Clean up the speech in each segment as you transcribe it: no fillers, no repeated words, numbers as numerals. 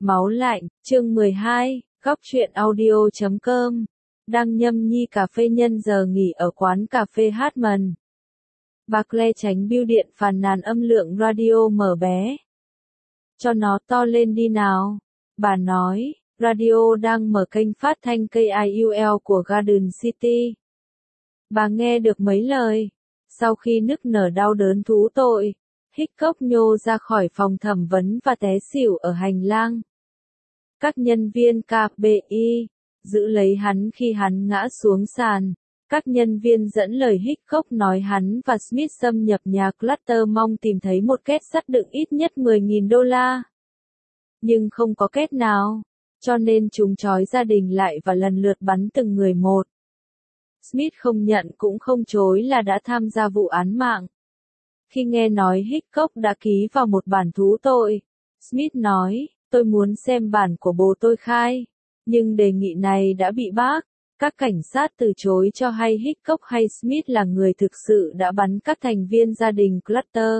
Máu lạnh, chương 12, góc truyện audio.com. Đang nhâm nhi cà phê nhân giờ nghỉ ở quán cà phê Hartman. Bà Claire tránh bưu điện phàn nàn âm lượng radio mở bé. Cho nó to lên đi nào. Bà nói, radio đang mở kênh phát thanh KIUL của Garden City. Bà nghe được mấy lời. Sau khi nức nở đau đớn thú tội, Hickok nhô ra khỏi phòng thẩm vấn và té xỉu ở hành lang. Các nhân viên KBI giữ lấy hắn khi hắn ngã xuống sàn. Các nhân viên dẫn lời Hickok nói hắn và Smith xâm nhập nhà Clutter mong tìm thấy một két sắt đựng ít nhất $10.000. Nhưng không có két nào, cho nên chúng trói gia đình lại và lần lượt bắn từng người một. Smith không nhận cũng không chối là đã tham gia vụ án mạng. Khi nghe nói Hickok đã ký vào một bản thú tội, Smith nói, tôi muốn xem bản của bố tôi khai, nhưng đề nghị này đã bị bác. Các cảnh sát từ chối cho hay Hickok hay Smith là người thực sự đã bắn các thành viên gia đình Clutter.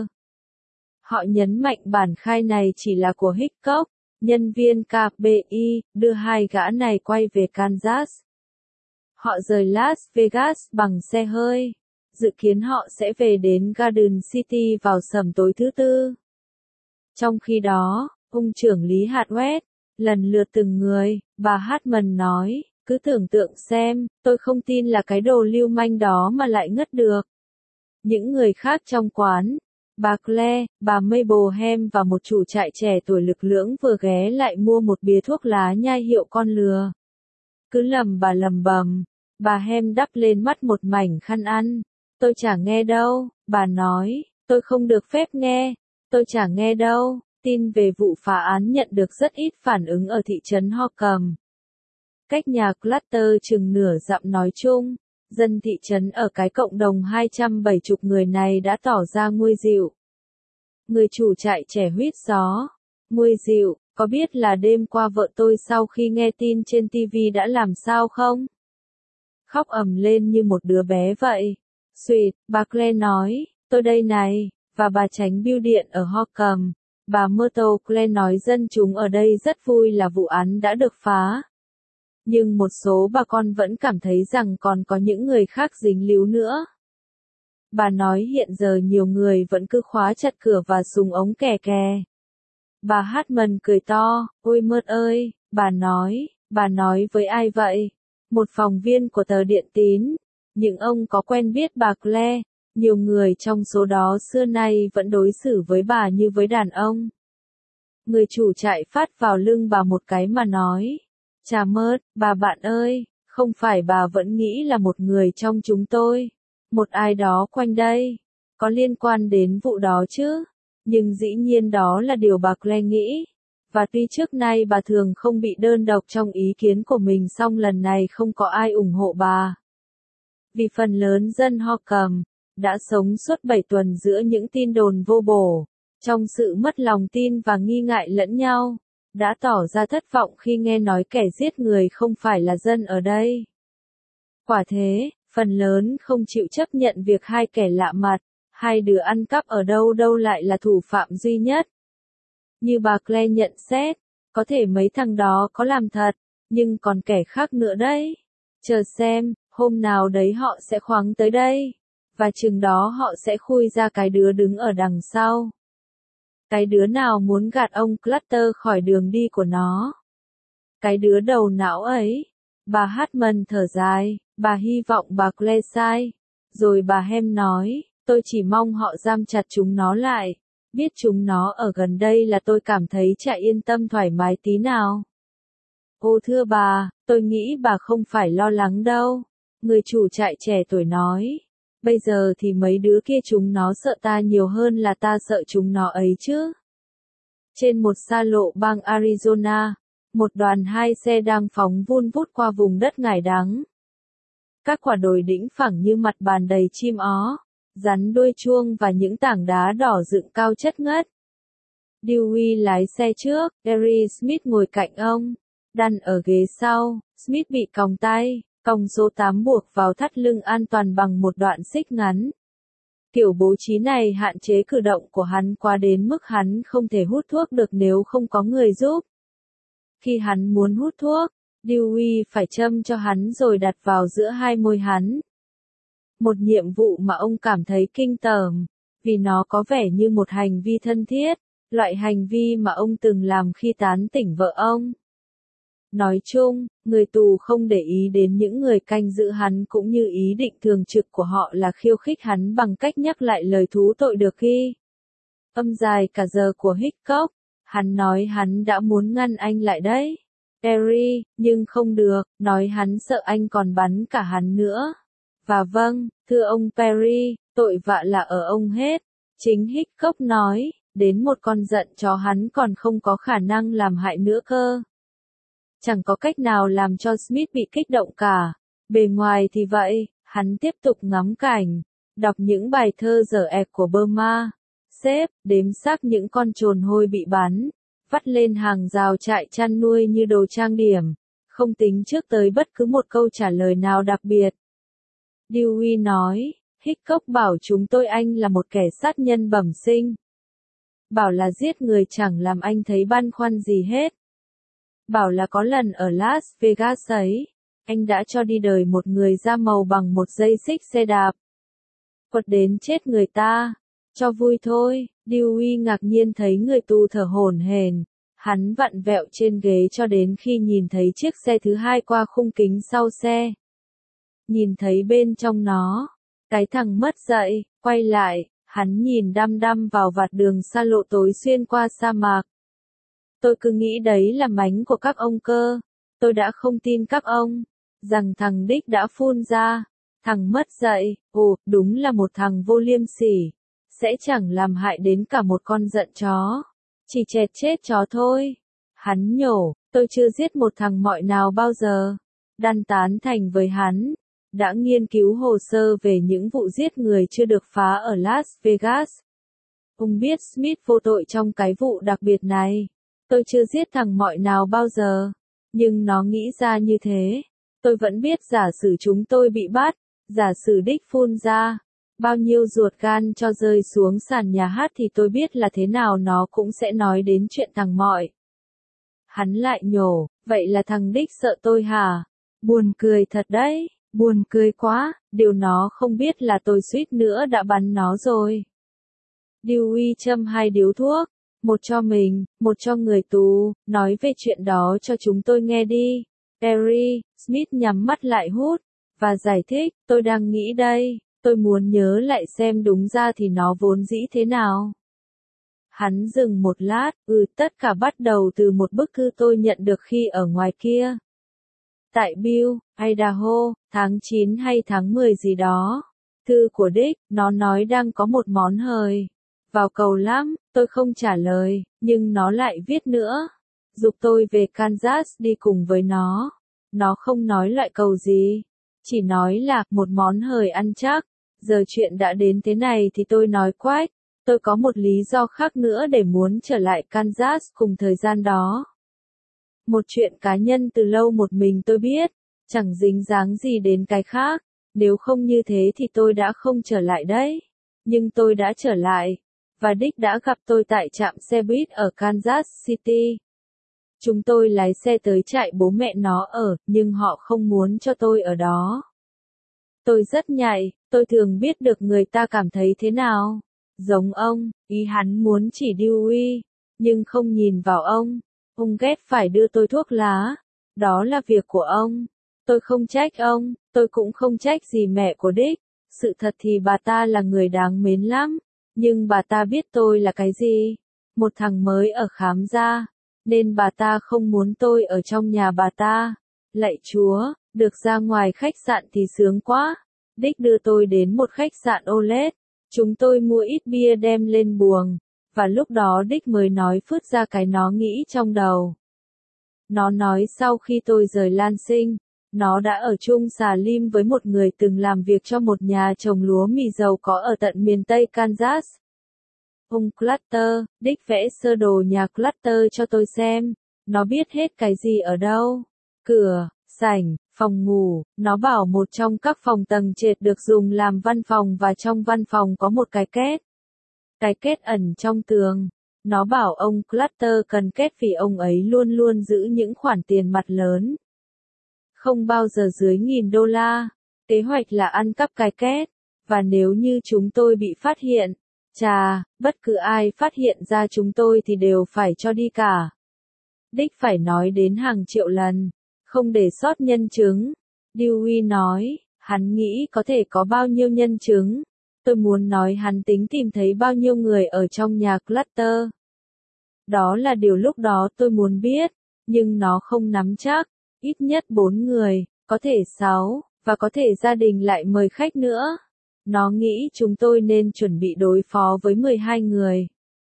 Họ nhấn mạnh bản khai này chỉ là của Hickok. Nhân viên KBI đưa hai gã này quay về Kansas. Họ rời Las Vegas bằng xe hơi. Dự kiến họ sẽ về đến Garden City vào sầm tối thứ Tư. Trong khi đó, ông trưởng lý Hadwet, lần lượt từng người, bà Hartman nói, cứ tưởng tượng xem, tôi không tin là cái đồ lưu manh đó mà lại ngất được. Những người khác trong quán, bà Claire, bà Mabel Hem và một chủ trại trẻ tuổi lực lưỡng vừa ghé lại mua một bìa thuốc lá nhai hiệu con lừa. Cứ lầm bầm, bà Hem đắp lên mắt một mảnh khăn ăn. Tôi chả nghe đâu, bà nói, tôi không được phép nghe, tôi chả nghe đâu. Tin về vụ phá án nhận được rất ít phản ứng ở thị trấn Holcomb. Cách nhà Clutter chừng nửa dặm nói chung, dân thị trấn ở cái cộng đồng 270 người này đã tỏ ra nguôi dịu. Người chủ trại trẻ huýt gió, nguôi dịu, có biết là đêm qua vợ tôi sau khi nghe tin trên TV đã làm sao không? Khóc ầm lên như một đứa bé vậy. Sweet, bà Claire nói, tôi đây này, và bà tránh bưu điện ở Holcomb. Bà Myrtle Claire nói dân chúng ở đây rất vui là vụ án đã được phá. Nhưng một số bà con vẫn cảm thấy rằng còn có những người khác dính líu nữa. Bà nói hiện giờ nhiều người vẫn cứ khóa chặt cửa và súng ống kè kè. Bà Hartman cười to, ôi Myrtle ơi, bà nói với ai vậy? Một phóng viên của tờ Điện Tín. Những ông có quen biết bà Claire, nhiều người trong số đó xưa nay vẫn đối xử với bà như với đàn ông. Người chủ trại phát vào lưng bà một cái mà nói, chà mớt, bà bạn ơi, không phải bà vẫn nghĩ là một người trong chúng tôi, một ai đó quanh đây, có liên quan đến vụ đó chứ, nhưng dĩ nhiên đó là điều bà Claire nghĩ. Và tuy trước nay bà thường không bị đơn độc trong ý kiến của mình song lần này không có ai ủng hộ bà. Vì phần lớn dân Holcomb đã sống suốt 7 tuần giữa những tin đồn vô bổ, trong sự mất lòng tin và nghi ngại lẫn nhau, đã tỏ ra thất vọng khi nghe nói kẻ giết người không phải là dân ở đây. Quả thế, phần lớn không chịu chấp nhận việc hai kẻ lạ mặt, hai đứa ăn cắp ở đâu lại là thủ phạm duy nhất. Như bà Claire nhận xét, có thể mấy thằng đó có làm thật, nhưng còn kẻ khác nữa đấy. Chờ xem, hôm nào đấy họ sẽ khoáng tới đây, và chừng đó họ sẽ khui ra cái đứa đứng ở đằng sau. Cái đứa nào muốn gạt ông Clutter khỏi đường đi của nó. Cái đứa đầu não ấy. Bà Hartman thở dài, bà hy vọng bà Claire sai. Rồi bà Hem nói, tôi chỉ mong họ giam chặt chúng nó lại. Biết chúng nó ở gần đây là tôi cảm thấy chả yên tâm thoải mái tí nào. Ô thưa bà, tôi nghĩ bà không phải lo lắng đâu. Người chủ trại trẻ tuổi nói. Bây giờ thì mấy đứa kia chúng nó sợ ta nhiều hơn là ta sợ chúng nó ấy chứ. Trên một xa lộ bang Arizona, một đoàn hai xe đang phóng vun vút qua vùng đất ngải đắng. Các quả đồi đĩnh phẳng như mặt bàn đầy chim ó, rắn đuôi chuông và những tảng đá đỏ dựng cao chất ngất. Dewey lái xe trước, Gary Smith ngồi cạnh ông. Dan ở ghế sau, Smith bị còng tay. Còng số 8 buộc vào thắt lưng an toàn bằng một đoạn xích ngắn. Kiểu bố trí này hạn chế cử động của hắn quá đến mức hắn không thể hút thuốc được nếu không có người giúp. Khi hắn muốn hút thuốc, Dewey phải châm cho hắn rồi đặt vào giữa hai môi hắn. Một nhiệm vụ mà ông cảm thấy kinh tởm, vì nó có vẻ như một hành vi thân thiết, loại hành vi mà ông từng làm khi tán tỉnh vợ ông. Nói chung, người tù không để ý đến những người canh giữ hắn cũng như ý định thường trực của họ là khiêu khích hắn bằng cách nhắc lại lời thú tội được ghi. Âm dài cả giờ của Hickok, hắn nói hắn đã muốn ngăn anh lại đấy. Perry, nhưng không được, nói hắn sợ anh còn bắn cả hắn nữa. Và vâng, thưa ông Perry, tội vạ là ở ông hết. Chính Hickok nói, đến một con giận chó hắn còn không có khả năng làm hại nữa cơ. Chẳng có cách nào làm cho Smith bị kích động cả. Bề ngoài thì vậy, hắn tiếp tục ngắm cảnh, đọc những bài thơ dở ẹc của Burma, xếp, đếm xác những con trồn hôi bị bắn, vắt lên hàng rào trại chăn nuôi như đồ trang điểm, không tính trước tới bất cứ một câu trả lời nào đặc biệt. Dewey nói, Hickok bảo chúng tôi anh là một kẻ sát nhân bẩm sinh. Bảo là giết người chẳng làm anh thấy băn khoăn gì hết. Bảo là có lần ở Las Vegas ấy, anh đã cho đi đời một người da màu bằng một dây xích xe đạp. Quật đến chết người ta, cho vui thôi. Dewey ngạc nhiên thấy người tù thở hổn hển, hắn vặn vẹo trên ghế cho đến khi nhìn thấy chiếc xe thứ hai qua khung kính sau xe. Nhìn thấy bên trong nó, cái thằng mất dậy, quay lại, hắn nhìn đăm đăm vào vạt đường xa lộ tối xuyên qua sa mạc. Tôi cứ nghĩ đấy là mánh của các ông cơ. Tôi đã không tin các ông, rằng thằng Dick đã phun ra. Thằng mất dậy, đúng là một thằng vô liêm sỉ. Sẽ chẳng làm hại đến cả một con giận chó. Chỉ chẹt chết chó thôi. Hắn nhổ, tôi chưa giết một thằng mọi nào bao giờ. Đan tán thành với hắn. Đã nghiên cứu hồ sơ về những vụ giết người chưa được phá ở Las Vegas. Ông biết Smith vô tội trong cái vụ đặc biệt này. Tôi chưa giết thằng mọi nào bao giờ. Nhưng nó nghĩ ra như thế. Tôi vẫn biết giả sử chúng tôi bị bắt. Giả sử Dick phun ra. Bao nhiêu ruột gan cho rơi xuống sàn nhà hát thì tôi biết là thế nào nó cũng sẽ nói đến chuyện thằng mọi. Hắn lại nhổ, vậy là thằng Dick sợ tôi hả? Buồn cười thật đấy, buồn cười quá, điều nó không biết là tôi suýt nữa đã bắn nó rồi. Dewey châm 2 điếu thuốc, một cho mình, một cho người tù, nói về chuyện đó cho chúng tôi nghe đi. Perry, Smith nhắm mắt lại hút, và giải thích, tôi đang nghĩ đây, tôi muốn nhớ lại xem đúng ra thì nó vốn dĩ thế nào. Hắn dừng một lát, tất cả bắt đầu từ một bức thư tôi nhận được khi ở ngoài kia. Tại Bill, Idaho, tháng 9 hay tháng 10 gì đó. Thư của Dick, nó nói đang có một món hời. Vào cầu lắm, tôi không trả lời, nhưng nó lại viết nữa. Giục tôi về Kansas đi cùng với nó. Nó không nói loại cầu gì. Chỉ nói là một món hời ăn chắc. Giờ chuyện đã đến thế này thì tôi nói quách. Tôi có một lý do khác nữa để muốn trở lại Kansas cùng thời gian đó. Một chuyện cá nhân từ lâu một mình tôi biết. Chẳng dính dáng gì đến cái khác. Nếu không như thế thì tôi đã không trở lại đấy. Nhưng tôi đã trở lại. Và Dick đã gặp tôi tại trạm xe buýt ở Kansas City. Chúng tôi lái xe tới trại bố mẹ nó ở, nhưng họ không muốn cho tôi ở đó. Tôi rất nhạy, tôi thường biết được người ta cảm thấy thế nào. Giống ông, ý hắn muốn chỉ Dewey, nhưng không nhìn vào ông. Ông ghét phải đưa tôi thuốc lá. Đó là việc của ông. Tôi không trách ông, tôi cũng không trách gì mẹ của Dick. Sự thật thì bà ta là người đáng mến lắm. Nhưng bà ta biết tôi là cái gì? Một thằng mới ở khám gia. Nên bà ta không muốn tôi ở trong nhà bà ta. Lạy Chúa, được ra ngoài khách sạn thì sướng quá. Dick đưa tôi đến một khách sạn Olet. Chúng tôi mua ít bia đem lên buồng. Và lúc đó Dick mới nói phứt ra cái nó nghĩ trong đầu. Nó nói sau khi tôi rời Lansing, nó đã ở chung xà lim với một người từng làm việc cho một nhà trồng lúa mì giàu có ở tận miền Tây Kansas. Ông Clutter, Dick vẽ sơ đồ nhà Clutter cho tôi xem. Nó biết hết cái gì ở đâu. Cửa, sảnh, phòng ngủ. Nó bảo một trong các phòng tầng trệt được dùng làm văn phòng và trong văn phòng có một cái két. Cái két ẩn trong tường. Nó bảo ông Clutter cần kết vì ông ấy luôn luôn giữ những khoản tiền mặt lớn. Không bao giờ dưới $1.000. Kế hoạch là ăn cắp cái két. Và nếu như chúng tôi bị phát hiện, chà, bất cứ ai phát hiện ra chúng tôi thì đều phải cho đi cả. Dick phải nói đến hàng triệu lần, không để sót nhân chứng. Dewey nói, hắn nghĩ có thể có bao nhiêu nhân chứng. Tôi muốn nói hắn tính tìm thấy bao nhiêu người ở trong nhà Clutter. Đó là điều lúc đó tôi muốn biết, nhưng nó không nắm chắc. Ít nhất 4 người, có thể 6, và có thể gia đình lại mời khách nữa. Nó nghĩ chúng tôi nên chuẩn bị đối phó với 12 người.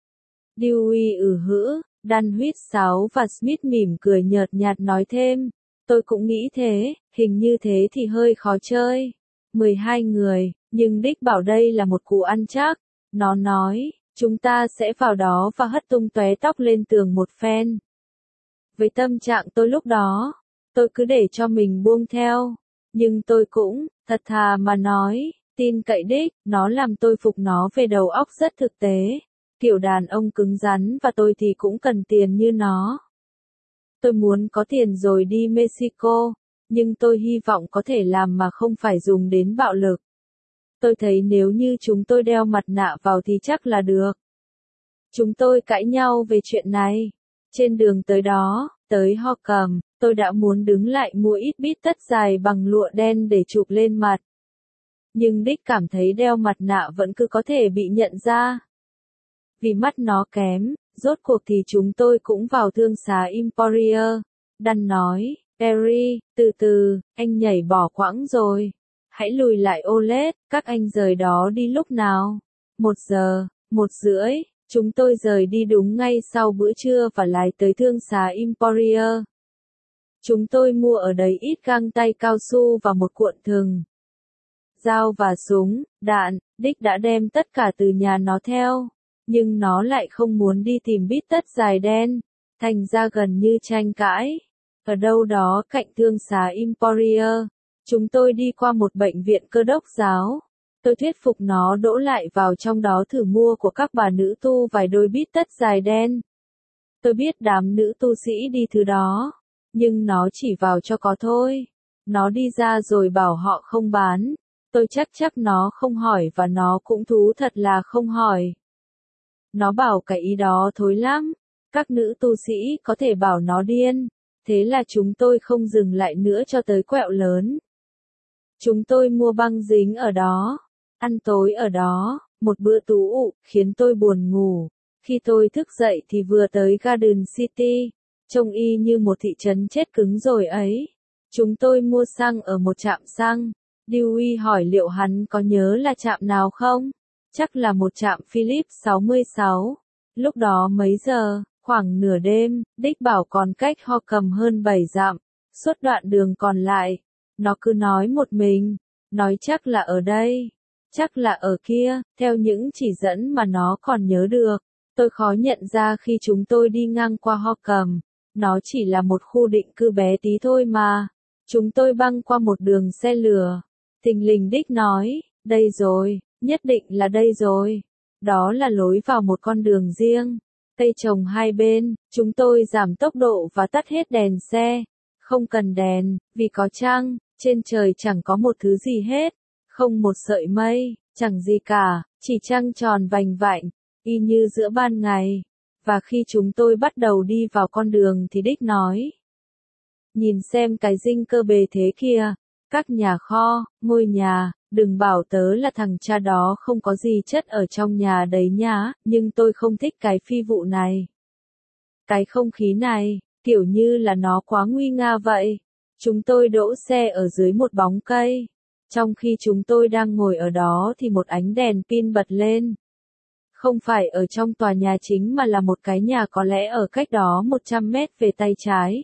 Dewey hữ, Dunwich 6 và Smith mỉm cười nhợt nhạt nói thêm. Tôi cũng nghĩ thế, hình như thế thì hơi khó chơi. 12 người, nhưng Dick bảo đây là một cú ăn chắc. Nó nói, chúng ta sẽ vào đó và hất tung tóe tóc lên tường một phen. Với tâm trạng tôi lúc đó, tôi cứ để cho mình buông theo. Nhưng tôi cũng, thật thà mà nói, tin cậy Dick, nó làm tôi phục nó về đầu óc rất thực tế. Kiểu đàn ông cứng rắn và tôi thì cũng cần tiền như nó. Tôi muốn có tiền rồi đi Mexico, nhưng tôi hy vọng có thể làm mà không phải dùng đến bạo lực. Tôi thấy nếu như chúng tôi đeo mặt nạ vào thì chắc là được. Chúng tôi cãi nhau về chuyện này. Trên đường tới đó, tới Holcomb, tôi đã muốn đứng lại mua ít bít tất dài bằng lụa đen để chụp lên mặt. Nhưng Dick cảm thấy đeo mặt nạ vẫn cứ có thể bị nhận ra. Vì mắt nó kém, rốt cuộc thì chúng tôi cũng vào thương xá Emporier. Dan nói, Perry, từ từ, anh nhảy bỏ quãng rồi. Hãy lùi lại Olet, các anh rời đó đi lúc nào? 1 giờ, 1:30, chúng tôi rời đi đúng ngay sau bữa trưa và lái tới thương xá Emporier. Chúng tôi mua ở đấy ít găng tay cao su và một cuộn thừng. Dao và súng, đạn, Dick đã đem tất cả từ nhà nó theo. Nhưng nó lại không muốn đi tìm bít tất dài đen, thành ra gần như tranh cãi. Ở đâu đó cạnh thương xá Emporier, chúng tôi đi qua một bệnh viện Cơ đốc giáo. Tôi thuyết phục nó đỗ lại vào trong đó thử mua của các bà nữ tu vài đôi bít tất dài đen. Tôi biết đám nữ tu sĩ đi thứ đó, nhưng nó chỉ vào cho có thôi. Nó đi ra rồi bảo họ không bán. Tôi chắc nó không hỏi và nó cũng thú thật là không hỏi. Nó bảo cái ý đó thối lắm. Các nữ tu sĩ có thể bảo nó điên. Thế là chúng tôi không dừng lại nữa cho tới quẹo lớn. Chúng tôi mua băng dính ở đó. Ăn tối ở đó. Một bữa tú ụ, khiến tôi buồn ngủ. Khi tôi thức dậy thì vừa tới Garden City. Trông y như một thị trấn chết cứng rồi ấy. Chúng tôi mua xăng ở một trạm xăng. Dewey hỏi liệu hắn có nhớ là trạm nào không? Chắc là một trạm Phillips 66. Lúc đó mấy giờ? Khoảng nửa đêm. Dick bảo còn cách Holcomb hơn 7 dặm. Suốt đoạn đường còn lại, nó cứ nói một mình. Nói chắc là ở đây. Chắc là ở kia, theo những chỉ dẫn mà nó còn nhớ được. Tôi khó nhận ra khi chúng tôi đi ngang qua Holcomb. Nó chỉ là một khu định cư bé tí thôi mà. Chúng tôi băng qua một đường xe lửa. Thình lình Dick nói, đây rồi, nhất định là đây rồi. Đó là lối vào một con đường riêng. Cây trồng hai bên, chúng tôi giảm tốc độ và tắt hết đèn xe. Không cần đèn, vì có trăng, trên trời chẳng có một thứ gì hết. Không một sợi mây, chẳng gì cả, chỉ trăng tròn vành vạnh, y như giữa ban ngày. Và khi chúng tôi bắt đầu đi vào con đường thì Dick nói. Nhìn xem cái dinh cơ bề thế kia. Các nhà kho, ngôi nhà, đừng bảo tớ là thằng cha đó không có gì chất ở trong nhà đấy nhá, nhưng tôi không thích cái phi vụ này. Cái không khí này, kiểu như là nó quá nguy nga vậy. Chúng tôi đỗ xe ở dưới một bóng cây. Trong khi chúng tôi đang ngồi ở đó thì một ánh đèn pin bật lên. Không phải ở trong tòa nhà chính mà là một cái nhà có lẽ ở cách đó 100 mét về tay trái.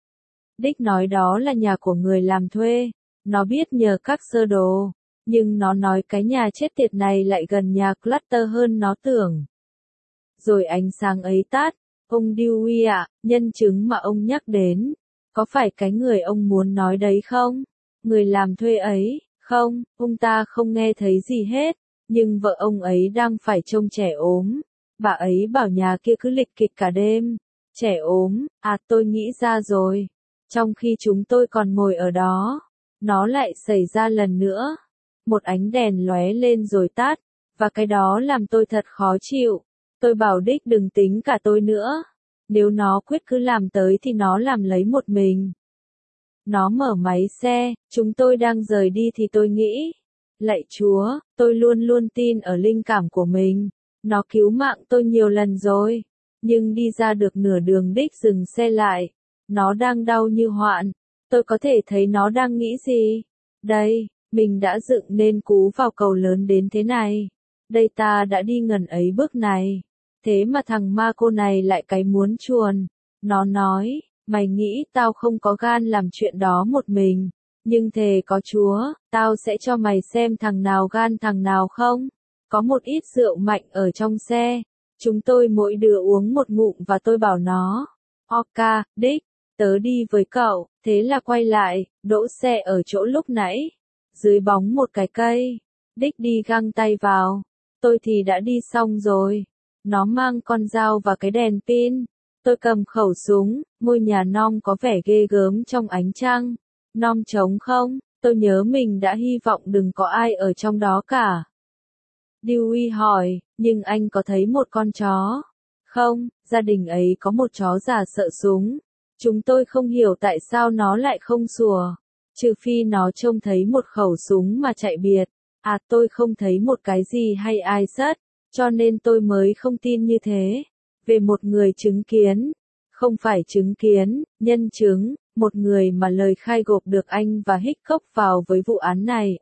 Dick nói đó là nhà của người làm thuê. Nó biết nhờ các sơ đồ, nhưng nó nói cái nhà chết tiệt này lại gần nhà Clutter hơn nó tưởng. Rồi ánh sáng ấy tắt, ông Dewey ạ, nhân chứng mà ông nhắc đến, có phải cái người ông muốn nói đấy không? Người làm thuê ấy, không, ông ta không nghe thấy gì hết, nhưng vợ ông ấy đang phải trông trẻ ốm. Bà ấy bảo nhà kia cứ lịch kịch cả đêm. Trẻ ốm, tôi nghĩ ra rồi. Trong khi chúng tôi còn ngồi ở đó, nó lại xảy ra lần nữa. Một ánh đèn lóe lên rồi tắt, và cái đó làm tôi thật khó chịu. Tôi bảo Dick đừng tính cả tôi nữa. Nếu nó quyết cứ làm tới thì nó làm lấy một mình. Nó mở máy xe, chúng tôi đang rời đi thì tôi nghĩ. Lạy Chúa, tôi luôn luôn tin ở linh cảm của mình. Nó cứu mạng tôi nhiều lần rồi. Nhưng đi ra được nửa đường Dick dừng xe lại. Nó đang đau như hoạn. Tôi có thể thấy nó đang nghĩ gì. Đây, mình đã dựng nên cú vào cầu lớn đến thế này. Đây ta đã đi ngần ấy bước này. Thế mà thằng ma cô này lại cái muốn chuồn. Nó nói, mày nghĩ tao không có gan làm chuyện đó một mình. Nhưng thề có Chúa, tao sẽ cho mày xem thằng nào gan thằng nào không. Có một ít rượu mạnh ở trong xe. Chúng tôi mỗi đứa uống một ngụm và tôi bảo nó. Oka, Dick, tớ đi với cậu. Thế là quay lại, đỗ xe ở chỗ lúc nãy. Dưới bóng một cái cây. Dick đi găng tay vào. Tôi thì đã đi xong rồi. Nó mang con dao và cái đèn pin. Tôi cầm khẩu súng. Ngôi nhà Nom có vẻ ghê gớm trong ánh trăng. Nom trống không? Tôi nhớ mình đã hy vọng đừng có ai ở trong đó cả. Dewey hỏi, nhưng anh có thấy một con chó? Không, gia đình ấy có một chó già sợ súng. Chúng tôi không hiểu tại sao nó lại không sủa. Trừ phi nó trông thấy một khẩu súng mà chạy biệt. Tôi không thấy một cái gì hay ai sất, cho nên tôi mới không tin như thế. Về một người chứng kiến, không phải chứng kiến, nhân chứng, một người mà lời khai gộp được anh và Hickok vào với vụ án này,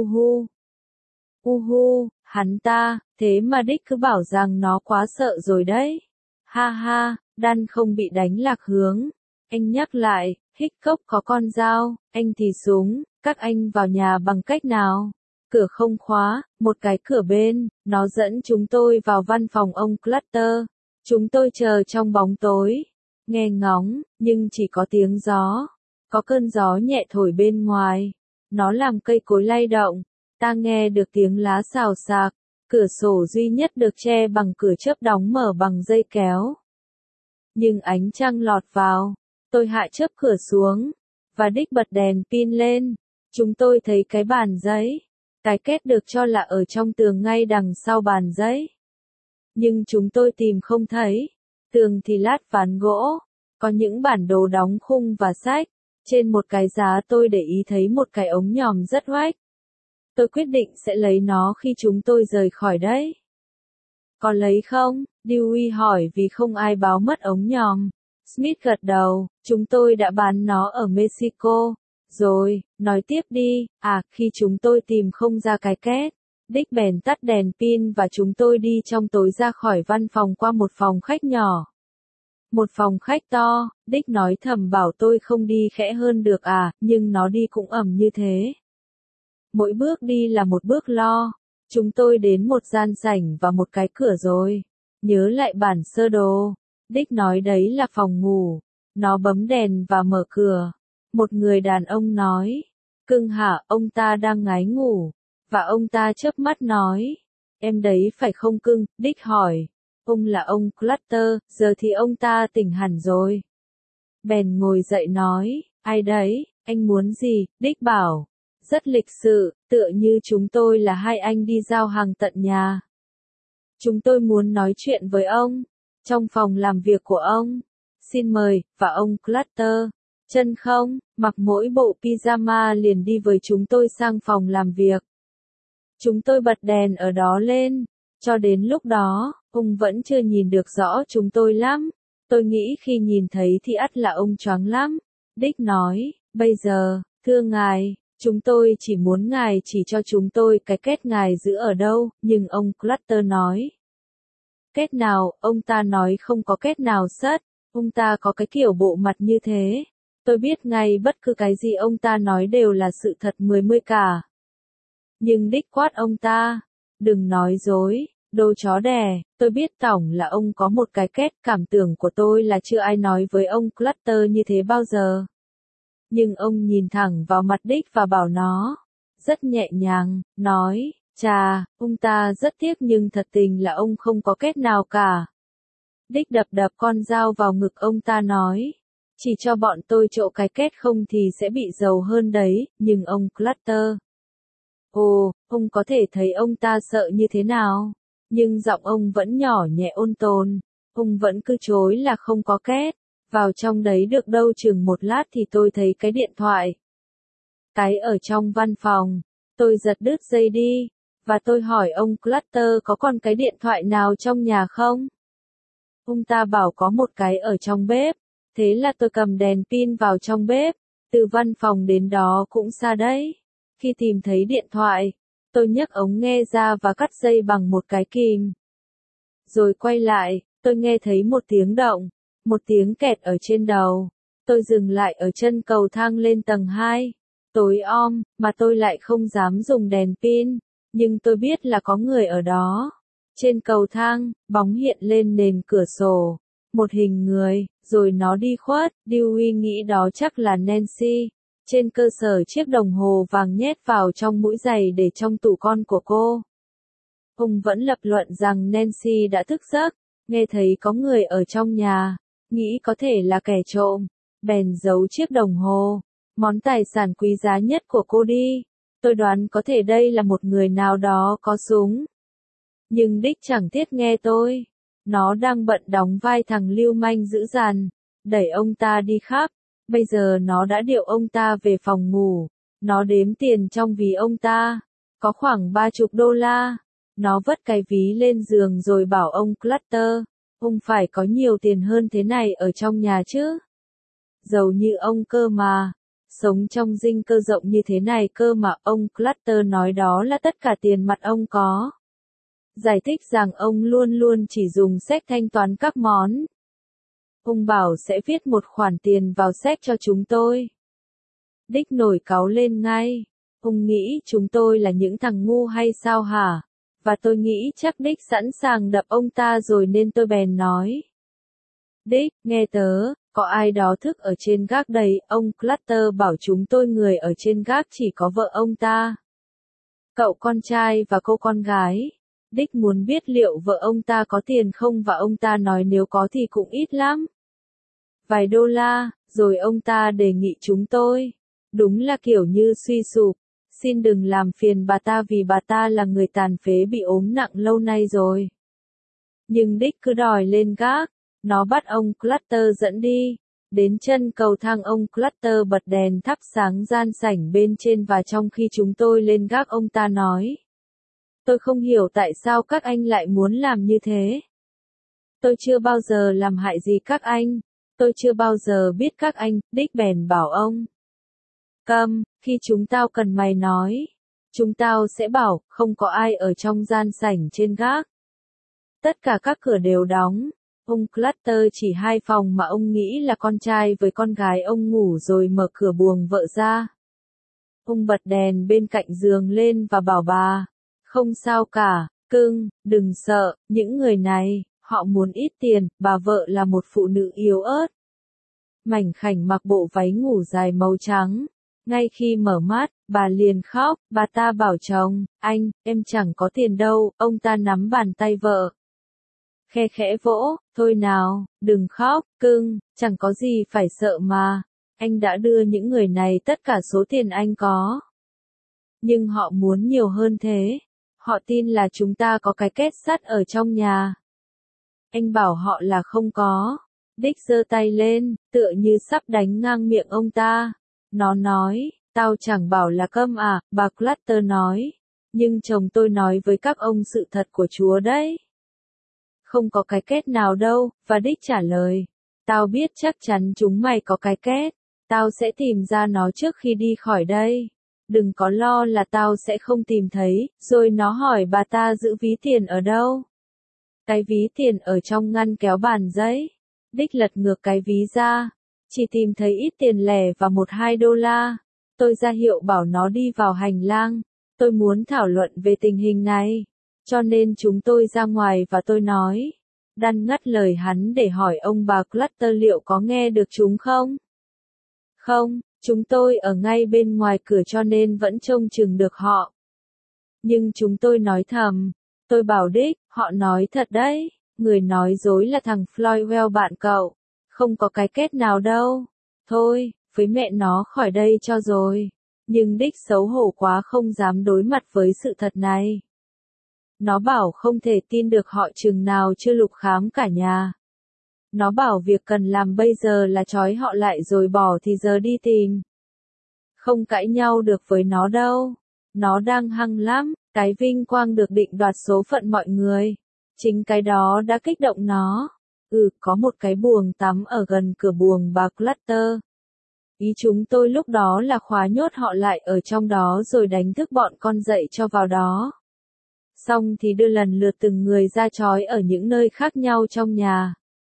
hắn ta, thế mà Dick cứ bảo rằng nó quá sợ rồi đấy. Ha ha, Dan không bị đánh lạc hướng. Anh nhắc lại, Hickok có con dao, anh thì súng, các anh vào nhà bằng cách nào? Cửa không khóa, một cái cửa bên, nó dẫn chúng tôi vào văn phòng ông Clutter. Chúng tôi chờ trong bóng tối. Nghe ngóng, nhưng chỉ có tiếng gió. Có cơn gió nhẹ thổi bên ngoài. Nó làm cây cối lay động. Ta nghe được tiếng lá xào xạc. Cửa sổ duy nhất được che bằng cửa chớp đóng mở bằng dây kéo. Nhưng ánh trăng lọt vào. Tôi hạ chớp cửa xuống. Và Dick bật đèn pin lên. Chúng tôi thấy cái bàn giấy. Cái két được cho là ở trong tường ngay đằng sau bàn giấy. Nhưng chúng tôi tìm không thấy. Tường thì lát ván gỗ. Có những bản đồ đóng khung và sách. Trên một cái giá tôi để ý thấy một cái ống nhòm rất oách. Tôi quyết định sẽ lấy nó khi chúng tôi rời khỏi đấy. Có lấy không? Dewey hỏi vì không ai báo mất ống nhòm. Smith gật đầu, chúng tôi đã bán nó ở Mexico. Rồi, nói tiếp đi, khi chúng tôi tìm không ra cái két. Dick bèn tắt đèn pin và chúng tôi đi trong tối ra khỏi văn phòng qua một phòng khách nhỏ. Một phòng khách to, Dick nói thầm bảo tôi không đi khẽ hơn được nhưng nó đi cũng ầm như thế. Mỗi bước đi là một bước lo. Chúng tôi đến một gian sảnh và một cái cửa rồi. Nhớ lại bản sơ đồ. Dick nói đấy là phòng ngủ. Nó bấm đèn và mở cửa. Một người đàn ông nói. Cưng hả, ông ta đang ngái ngủ. Và ông ta chớp mắt nói. Em đấy phải không cưng? Dick hỏi. Ông là ông Clutter, giờ thì ông ta tỉnh hẳn rồi. Bèn ngồi dậy nói. Ai đấy, anh muốn gì? Dick bảo. Rất lịch sự, tựa như chúng tôi là hai anh đi giao hàng tận nhà. Chúng tôi muốn nói chuyện với ông. Trong phòng làm việc của ông. Xin mời, và ông Clutter. Chân không, mặc mỗi bộ pyjama liền đi với chúng tôi sang phòng làm việc. Chúng tôi bật đèn ở đó lên. Cho đến lúc đó, ông vẫn chưa nhìn được rõ chúng tôi lắm. Tôi nghĩ khi nhìn thấy thì ắt là ông choáng lắm. Dick nói, bây giờ, thưa ngài, chúng tôi chỉ muốn ngài chỉ cho chúng tôi cái két ngài giữ ở đâu, nhưng ông Clutter nói. Két nào, ông ta nói không có két nào sất, ông ta có cái kiểu bộ mặt như thế. Tôi biết ngay bất cứ cái gì ông ta nói đều là sự thật 10 cả. Nhưng Dick quát ông ta, đừng nói dối, đồ chó đẻ, tôi biết tổng là ông có một cái két, cảm tưởng của tôi là chưa ai nói với ông Clutter như thế bao giờ. Nhưng ông nhìn thẳng vào mặt Dick và bảo nó, rất nhẹ nhàng, nói, Chà, ông ta rất tiếc nhưng thật tình là ông không có kết nào cả. Đích đập đập con dao vào ngực ông ta nói. Chỉ cho bọn tôi chỗ cái kết không thì sẽ bị giàu hơn đấy, nhưng ông Clutter. Ồ, ông có thể thấy ông ta sợ như thế nào. Nhưng giọng ông vẫn nhỏ nhẹ ôn tồn. Ông vẫn cứ chối là không có kết. Vào trong đấy được đâu chừng một lát thì tôi thấy cái điện thoại. Cái ở trong văn phòng. Tôi giật đứt dây đi. Và tôi hỏi ông Clutter có còn cái điện thoại nào trong nhà không? Ông ta bảo có một cái ở trong bếp. Thế là tôi cầm đèn pin vào trong bếp. Từ văn phòng đến đó cũng xa đấy. Khi tìm thấy điện thoại, tôi nhấc ống nghe ra và cắt dây bằng một cái kìm. Rồi quay lại, tôi nghe thấy một tiếng động, một tiếng kẹt ở trên đầu. Tôi dừng lại ở chân cầu thang lên tầng 2. Tối om, mà tôi lại không dám dùng đèn pin, nhưng tôi biết là có người ở đó. Trên cầu thang, bóng hiện lên nền cửa sổ. Một hình người, rồi nó đi khuất. Dewey nghĩ đó chắc là Nancy. Trên cơ sở chiếc đồng hồ vàng nhét vào trong mũi giày để trong tủ con của cô. Ông vẫn lập luận rằng Nancy đã thức giấc, nghe thấy có người ở trong nhà, nghĩ có thể là kẻ trộm, bèn giấu chiếc đồng hồ, món tài sản quý giá nhất của cô đi. Tôi đoán có thể đây là một người nào đó có súng. Nhưng đích chẳng thiết nghe tôi. Nó đang bận đóng vai thằng lưu manh dữ dằn, đẩy ông ta đi khắp. Bây giờ nó đã điệu ông ta về phòng ngủ. Nó đếm tiền trong ví ông ta. Có khoảng $30. Nó vất cái ví lên giường rồi bảo ông Clutter, ông phải có nhiều tiền hơn thế này ở trong nhà chứ. Giàu như ông cơ mà. Sống trong dinh cơ rộng như thế này cơ mà. Ông Clutter nói đó là tất cả tiền mặt ông có. Giải thích rằng ông luôn luôn chỉ dùng séc thanh toán các món. Ông bảo sẽ viết một khoản tiền vào séc cho chúng tôi. Đích nổi cáu lên ngay. Ông nghĩ chúng tôi là những thằng ngu hay sao hả? Và tôi nghĩ chắc Đích sẵn sàng đập ông ta rồi nên tôi bèn nói. Đích, nghe tớ, có ai đó thức ở trên gác đây? Ông Clutter bảo chúng tôi người ở trên gác chỉ có vợ ông ta, cậu con trai và cô con gái. Đích muốn biết liệu vợ ông ta có tiền không và ông ta nói nếu có thì cũng ít lắm. Vài $, rồi ông ta đề nghị chúng tôi. Đúng là kiểu như suy sụp. Xin đừng làm phiền bà ta vì bà ta là người tàn phế bị ốm nặng lâu nay rồi. Nhưng Đích cứ đòi lên gác. Nó bắt ông Clutter dẫn đi. Đến chân cầu thang ông Clutter bật đèn thắp sáng gian sảnh bên trên và trong khi chúng tôi lên gác ông ta nói. Tôi không hiểu tại sao các anh lại muốn làm như thế. Tôi chưa bao giờ làm hại gì các anh. Tôi chưa bao giờ biết các anh. Đích bèn bảo ông. Câm, khi chúng tao cần mày nói. Chúng tao sẽ bảo, không có ai ở trong gian sảnh trên gác. Tất cả các cửa đều đóng. Ông Clutter chỉ 2 phòng mà ông nghĩ là con trai với con gái ông ngủ rồi mở cửa buồng vợ ra. Ông bật đèn bên cạnh giường lên và bảo bà. Không sao cả, cưng, đừng sợ, những người này, họ muốn ít tiền. Bà vợ là một phụ nữ yếu ớt. Mảnh khảnh mặc bộ váy ngủ dài màu trắng. Ngay khi mở mắt, bà liền khóc. Bà ta bảo chồng, anh, em chẳng có tiền đâu. Ông ta nắm bàn tay vợ. Khe khẽ vỗ, thôi nào, đừng khóc, cưng, chẳng có gì phải sợ mà. Anh đã đưa những người này tất cả số tiền anh có. Nhưng họ muốn nhiều hơn thế. Họ tin là chúng ta có cái két sắt ở trong nhà. Anh bảo họ là không có. Đích giơ tay lên, tựa như sắp đánh ngang miệng ông ta. Nó nói, tao chẳng bảo là câm à, bà Clutter nói. Nhưng chồng tôi nói với các ông sự thật của Chúa đấy. Không có cái két nào đâu, và Đích trả lời. Tao biết chắc chắn chúng mày có cái két. Tao sẽ tìm ra nó trước khi đi khỏi đây. Đừng có lo là tao sẽ không tìm thấy. Rồi nó hỏi bà ta giữ ví tiền ở đâu. Cái ví tiền ở trong ngăn kéo bàn giấy. Đích lật ngược cái ví ra. Chỉ tìm thấy ít tiền lẻ và $1-2. Tôi ra hiệu bảo nó đi vào hành lang. Tôi muốn thảo luận về tình hình này. Cho nên chúng tôi ra ngoài và tôi nói. Đan ngắt lời hắn để hỏi ông bà Clutter liệu có nghe được chúng không? Không, chúng tôi ở ngay bên ngoài cửa cho nên vẫn trông chừng được họ. Nhưng chúng tôi nói thầm. Tôi bảo Dick, họ nói thật đấy. Người nói dối là thằng Floydwell bạn cậu. Không có cái kết nào đâu. Thôi, với mẹ nó khỏi đây cho rồi. Nhưng Dick xấu hổ quá không dám đối mặt với sự thật này. Nó bảo không thể tin được họ chừng nào chưa lục khám cả nhà. Nó bảo việc cần làm bây giờ là trói họ lại rồi bỏ thì giờ đi tìm. Không cãi nhau được với nó đâu. Nó đang hăng lắm, cái vinh quang được định đoạt số phận mọi người. Chính cái đó đã kích động nó. Có một cái buồng tắm ở gần cửa buồng bà Clutter. Ý chúng tôi lúc đó là khóa nhốt họ lại ở trong đó rồi đánh thức bọn con dậy cho vào đó. Xong thì đưa lần lượt từng người ra trói ở những nơi khác nhau trong nhà.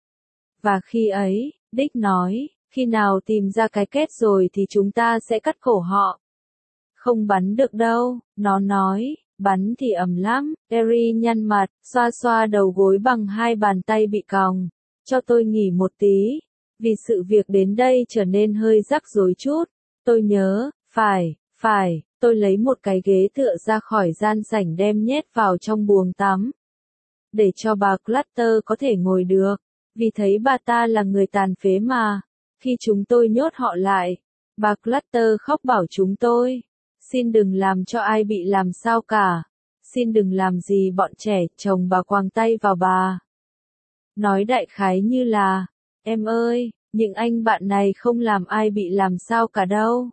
Và khi ấy, Dick nói, khi nào tìm ra cái kết rồi thì chúng ta sẽ cắt cổ họ. Không bắn được đâu, nó nói, bắn thì ẩm lắm. Terry nhăn mặt, xoa xoa đầu gối bằng hai bàn tay bị còng. Cho tôi nghỉ một tí, vì sự việc đến đây trở nên hơi rắc rối chút. Tôi nhớ, phải, tôi lấy một cái ghế tựa ra khỏi gian sảnh đem nhét vào trong buồng tắm. Để cho bà Clutter có thể ngồi được, vì thấy bà ta là người tàn phế mà. Khi chúng tôi nhốt họ lại, bà Clutter khóc bảo chúng tôi, xin đừng làm cho ai bị làm sao cả, xin đừng làm gì bọn trẻ. Chồng bà quàng tay vào bà. Nói đại khái như là, em ơi, những anh bạn này không làm ai bị làm sao cả đâu.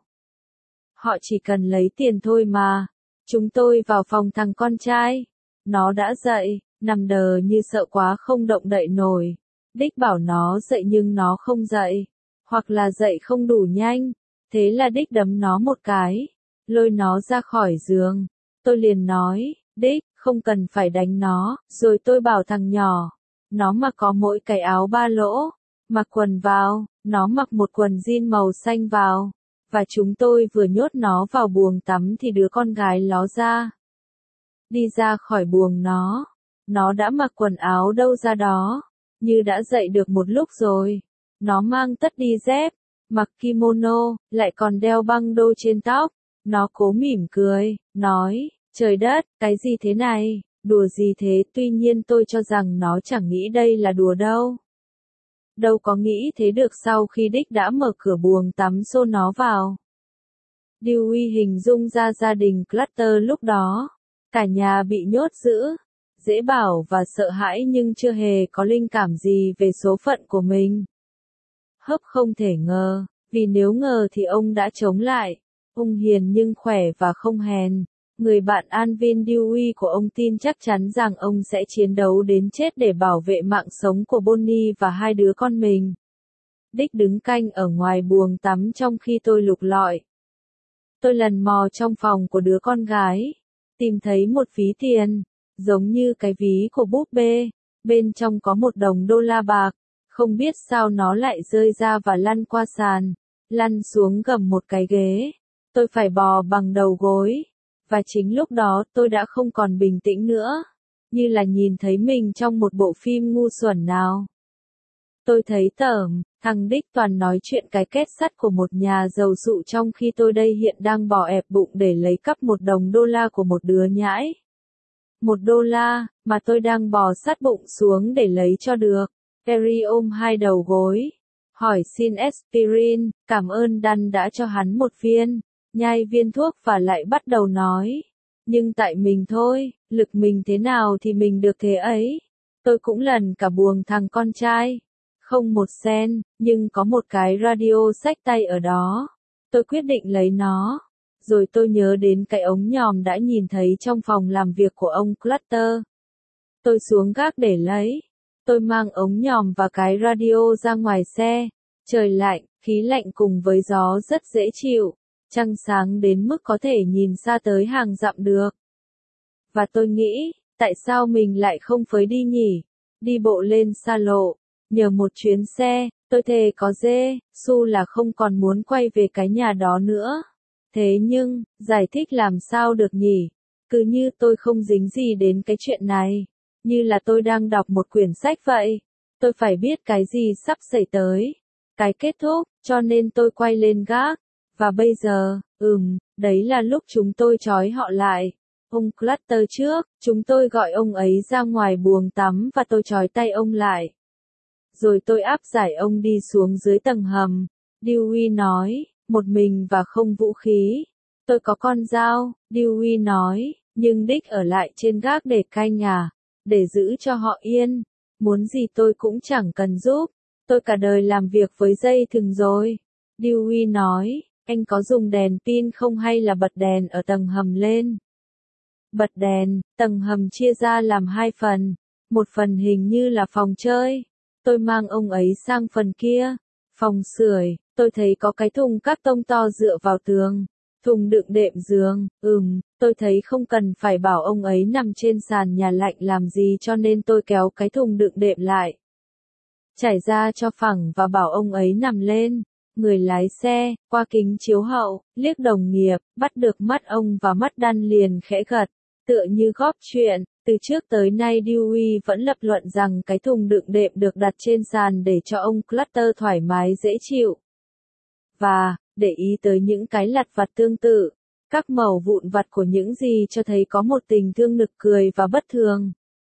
Họ chỉ cần lấy tiền thôi mà. Chúng tôi vào phòng thằng con trai. Nó đã dậy, nằm đờ như sợ quá không động đậy nổi. Dick bảo nó dậy nhưng nó không dậy. Hoặc là dậy không đủ nhanh. Thế là Dick đấm nó một cái. Lôi nó ra khỏi giường. Tôi liền nói, Dick, không cần phải đánh nó. Rồi tôi bảo thằng nhỏ. Nó mà có mỗi cái áo ba lỗ. Mặc quần vào. Nó mặc một quần jean màu xanh vào. Và chúng tôi vừa nhốt nó vào buồng tắm thì đứa con gái ló ra. Đi ra khỏi buồng nó đã mặc quần áo đâu ra đó, như đã dậy được một lúc rồi. Nó mang tất đi dép, mặc kimono, lại còn đeo băng đô trên tóc. Nó cố mỉm cười, nói, trời đất, cái gì thế này, đùa gì thế. Tuy nhiên tôi cho rằng nó chẳng nghĩ đây là đùa đâu. Đâu có nghĩ thế được sau khi Dick đã mở cửa buồng tắm xô nó vào. Dewey hình dung ra gia đình Clutter lúc đó. Cả nhà bị nhốt giữ. Dễ bảo và sợ hãi nhưng chưa hề có linh cảm gì về số phận của mình. Hấp không thể ngờ, vì nếu ngờ thì ông đã chống lại. Ông hiền nhưng khỏe và không hèn. Người bạn Alvin Dewey của ông tin chắc chắn rằng ông sẽ chiến đấu đến chết để bảo vệ mạng sống của Bonnie và hai đứa con mình. Dick đứng canh ở ngoài buồng tắm trong khi tôi lục lọi. Tôi lần mò trong phòng của đứa con gái, tìm thấy một ví tiền, giống như cái ví của búp bê. Bên trong có $1 bạc, không biết sao nó lại rơi ra và lăn qua sàn, lăn xuống gầm một cái ghế. Tôi phải bò bằng đầu gối. Và chính lúc đó tôi đã không còn bình tĩnh nữa, như là nhìn thấy mình trong một bộ phim ngu xuẩn nào. Tôi thấy tởm, thằng Dick toàn nói chuyện cái kết sắt của một nhà giàu sụ trong khi tôi đây hiện đang bò ẹp bụng để lấy cắp $1 của một đứa nhãi. $1 mà tôi đang bò sát bụng xuống để lấy cho được. Perry ôm hai đầu gối, hỏi xin aspirin, cảm ơn Dan đã cho hắn một viên. Nhai viên thuốc và lại bắt đầu nói. Nhưng tại mình thôi, lực mình thế nào thì mình được thế ấy. Tôi cũng lần cả buồng thằng con trai. Không một sen, nhưng có một cái radio xách tay ở đó. Tôi quyết định lấy nó. Rồi tôi nhớ đến cái ống nhòm đã nhìn thấy trong phòng làm việc của ông Clutter. Tôi xuống gác để lấy. Tôi mang ống nhòm và cái radio ra ngoài xe. Trời lạnh, khí lạnh cùng với gió rất dễ chịu. Trăng sáng đến mức có thể nhìn xa tới hàng dặm được. Và tôi nghĩ, tại sao mình lại không phới đi nhỉ? Đi bộ lên xa lộ, nhờ một chuyến xe, tôi thề có dê, su là không còn muốn quay về cái nhà đó nữa. Thế nhưng, giải thích làm sao được nhỉ? Cứ như tôi không dính gì đến cái chuyện này. Như là tôi đang đọc một quyển sách vậy. Tôi phải biết cái gì sắp xảy tới. Cái kết thúc, cho nên tôi quay lên gác. Và bây giờ, đấy là lúc chúng tôi trói họ lại. Ông Clutter trước, chúng tôi gọi ông ấy ra ngoài buồng tắm và tôi trói tay ông lại. Rồi tôi áp giải ông đi xuống dưới tầng hầm. Dewey nói, một mình và không vũ khí. Tôi có con dao, Dewey nói, nhưng Dick ở lại trên gác để canh à, để giữ cho họ yên. Muốn gì tôi cũng chẳng cần giúp. Tôi cả đời làm việc với dây thừng rồi. Dewey nói, anh có dùng đèn pin không hay là bật đèn ở tầng hầm lên? Bật đèn, tầng hầm chia ra làm hai phần. Một phần hình như là phòng chơi. Tôi mang ông ấy sang phần kia. Phòng sưởi, tôi thấy có cái thùng các tông to dựa vào tường. Thùng đựng đệm giường, tôi thấy không cần phải bảo ông ấy nằm trên sàn nhà lạnh làm gì cho nên tôi kéo cái thùng đựng đệm lại. Trải ra cho phẳng và bảo ông ấy nằm lên. Người lái xe, qua kính chiếu hậu, liếc đồng nghiệp, bắt được mắt ông và mắt Đan liền khẽ gật. Tựa như góp chuyện, từ trước tới nay Dewey vẫn lập luận rằng cái thùng đựng đệm được đặt trên sàn để cho ông Clutter thoải mái dễ chịu. Và, để ý tới những cái lặt vặt tương tự, các mẩu vụn vặt của những gì cho thấy có một tình thương nực cười và bất thường.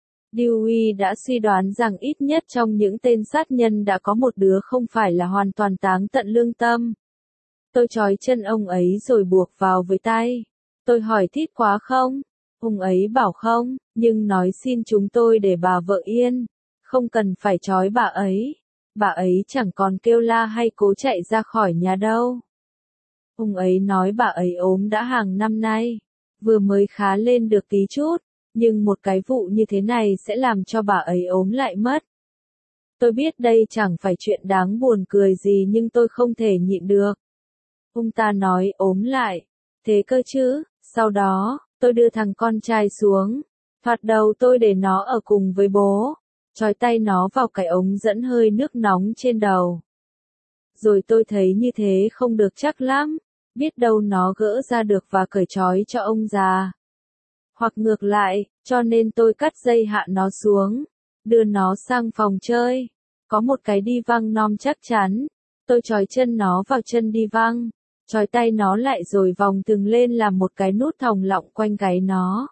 Dewey đã suy đoán rằng ít nhất trong những tên sát nhân đã có một đứa không phải là hoàn toàn táng tận lương tâm. Tôi trói chân ông ấy rồi buộc vào với tay. Tôi hỏi thít quá không? Ông ấy bảo không, nhưng nói xin chúng tôi để bà vợ yên. Không cần phải trói bà ấy. Bà ấy chẳng còn kêu la hay cố chạy ra khỏi nhà đâu. Ông ấy nói bà ấy ốm đã hàng năm nay. Vừa mới khá lên được tí chút. Nhưng một cái vụ như thế này sẽ làm cho bà ấy ốm lại mất. Tôi biết đây chẳng phải chuyện đáng buồn cười gì nhưng tôi không thể nhịn được. Ông ta nói ốm lại. Thế cơ chứ, sau đó, tôi đưa thằng con trai xuống. Thoạt đầu tôi để nó ở cùng với bố. Trói tay nó vào cái ống dẫn hơi nước nóng trên đầu. Rồi tôi thấy như thế không được chắc lắm. Biết đâu nó gỡ ra được và cởi trói cho ông già. Hoặc ngược lại, cho nên tôi cắt dây hạ nó xuống, đưa nó sang phòng chơi. Có một cái đi văng nom chắc chắn. Tôi trói chân nó vào chân đi văng, trói tay nó lại rồi vòng từng lên làm một cái nút thòng lọng quanh gáy nó.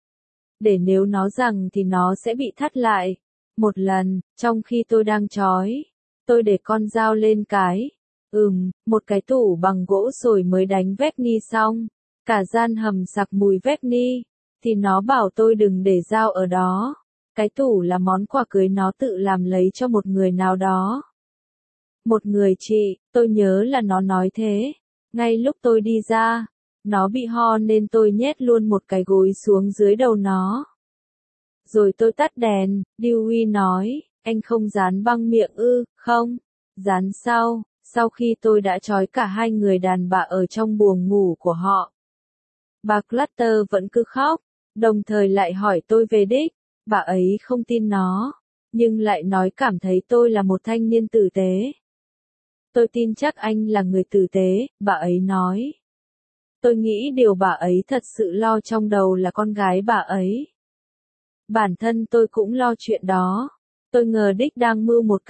Để nếu nó rằng thì nó sẽ bị thắt lại. Một lần, trong khi tôi đang trói, tôi để con dao lên một cái tủ bằng gỗ rồi mới đánh vét ni xong. Cả gian hầm sặc mùi vét ni. Thì nó bảo tôi đừng để dao ở đó. Cái tủ là món quà cưới nó tự làm lấy cho một người nào đó. Một người chị, tôi nhớ là nó nói thế. Ngay lúc tôi đi ra, nó bị ho nên tôi nhét luôn một cái gối xuống dưới đầu nó. Rồi tôi tắt đèn, Dewey nói, anh không dán băng miệng ư, không? Dán sau khi tôi đã trói cả hai người đàn bà ở trong buồng ngủ của họ. Bà Clutter vẫn cứ khóc, đồng thời lại hỏi tôi về Dick. Bà ấy không tin nó, nhưng lại nói cảm thấy tôi là một thanh niên tử tế. Tôi tin chắc anh là người tử tế, bà ấy nói. Tôi nghĩ điều bà ấy thật sự lo trong đầu là con gái bà ấy. Bản thân tôi cũng lo chuyện đó. Tôi ngờ Dick đang mưu một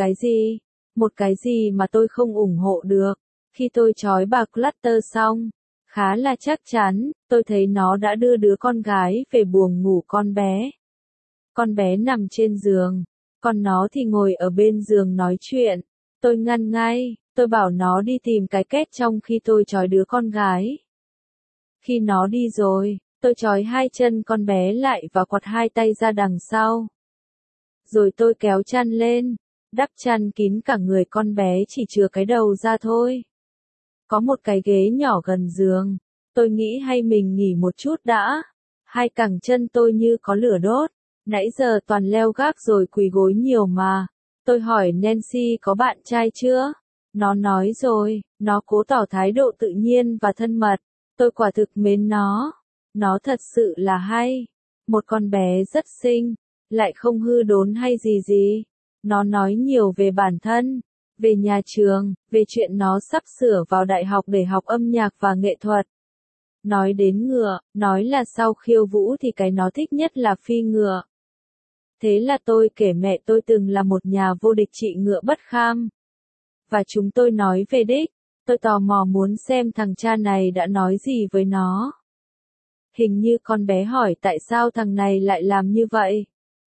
cái gì mà tôi không ủng hộ được. Khi tôi trói bà Clutter xong, khá là chắc chắn, tôi thấy nó đã đưa đứa con gái về buồng ngủ con bé. Con bé nằm trên giường, còn nó thì ngồi ở bên giường nói chuyện. Tôi ngăn ngay, tôi bảo nó đi tìm cái két trong khi tôi trói đứa con gái. Khi nó đi rồi, tôi trói hai chân con bé lại và quặt hai tay ra đằng sau. Rồi tôi kéo chăn lên, đắp chăn kín cả người con bé chỉ chừa cái đầu ra thôi. Có một cái ghế nhỏ gần giường, tôi nghĩ hay mình nghỉ một chút đã. Hai cẳng chân tôi như có lửa đốt, nãy giờ toàn leo gác rồi quỳ gối nhiều mà. Tôi hỏi Nancy có bạn trai chưa? Nó nói rồi, nó cố tỏ thái độ tự nhiên và thân mật. Tôi quả thực mến nó. Nó thật sự là hay. Một con bé rất xinh, lại không hư đốn hay gì. Nó nói nhiều về bản thân, về nhà trường, về chuyện nó sắp sửa vào đại học để học âm nhạc và nghệ thuật. Nói đến ngựa, nói là sau khiêu vũ thì cái nó thích nhất là phi ngựa. Thế là tôi kể mẹ tôi từng là một nhà vô địch trị ngựa bất kham. Và chúng tôi nói về Dick, tôi tò mò muốn xem thằng cha này đã nói gì với nó. Hình như con bé hỏi tại sao thằng này lại làm như vậy.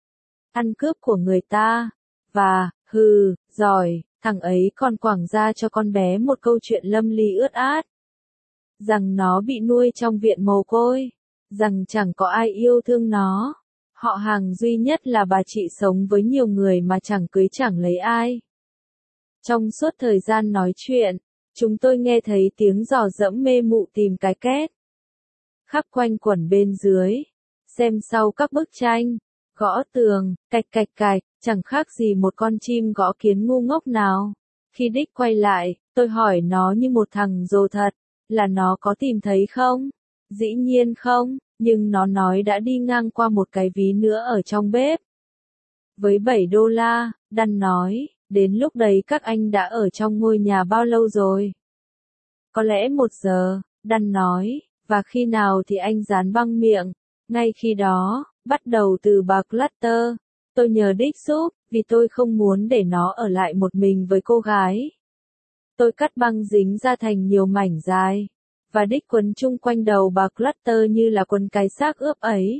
Ăn cướp của người ta. Và, giỏi, thằng ấy còn quảng ra cho con bé một câu chuyện lâm ly ướt át. Rằng nó bị nuôi trong viện mồ côi. Rằng chẳng có ai yêu thương nó. Họ hàng duy nhất là bà chị sống với nhiều người mà chẳng cưới chẳng lấy ai. Trong suốt thời gian nói chuyện, chúng tôi nghe thấy tiếng dò dẫm mê mụ tìm cái két. Khắp quanh quẩn bên dưới. Xem sau các bức tranh. Gõ tường, cạch cạch cạch, chẳng khác gì một con chim gõ kiến ngu ngốc nào. Khi Đích quay lại, tôi hỏi nó như một thằng rồ thật, là nó có tìm thấy không? Dĩ nhiên không, nhưng nó nói đã đi ngang qua một cái ví nữa ở trong bếp. Với $7, Đan nói, đến lúc đấy các anh đã ở trong ngôi nhà bao lâu rồi? Có lẽ 1 giờ, Đan nói, và khi nào thì anh dán băng miệng? Ngay khi đó, bắt đầu từ bà Clutter, tôi nhờ Đích giúp, vì tôi không muốn để nó ở lại một mình với cô gái. Tôi cắt băng dính ra thành nhiều mảnh dài, và Đích quấn chung quanh đầu bà Clutter như là quấn cái xác ướp ấy.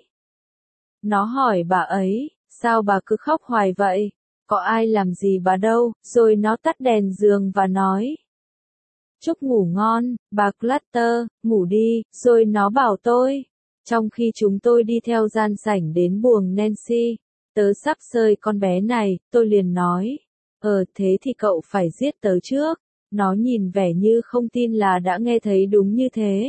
Nó hỏi bà ấy, sao bà cứ khóc hoài vậy? Có ai làm gì bà đâu? Rồi nó tắt đèn giường và nói. Chúc ngủ ngon, bà Clutter, ngủ đi, rồi nó bảo tôi. Trong khi chúng tôi đi theo gian sảnh đến buồng Nancy, tớ sắp sơi con bé này, tôi liền nói. Thế thì cậu phải giết tớ trước. Nó nhìn vẻ như không tin là đã nghe thấy đúng như thế.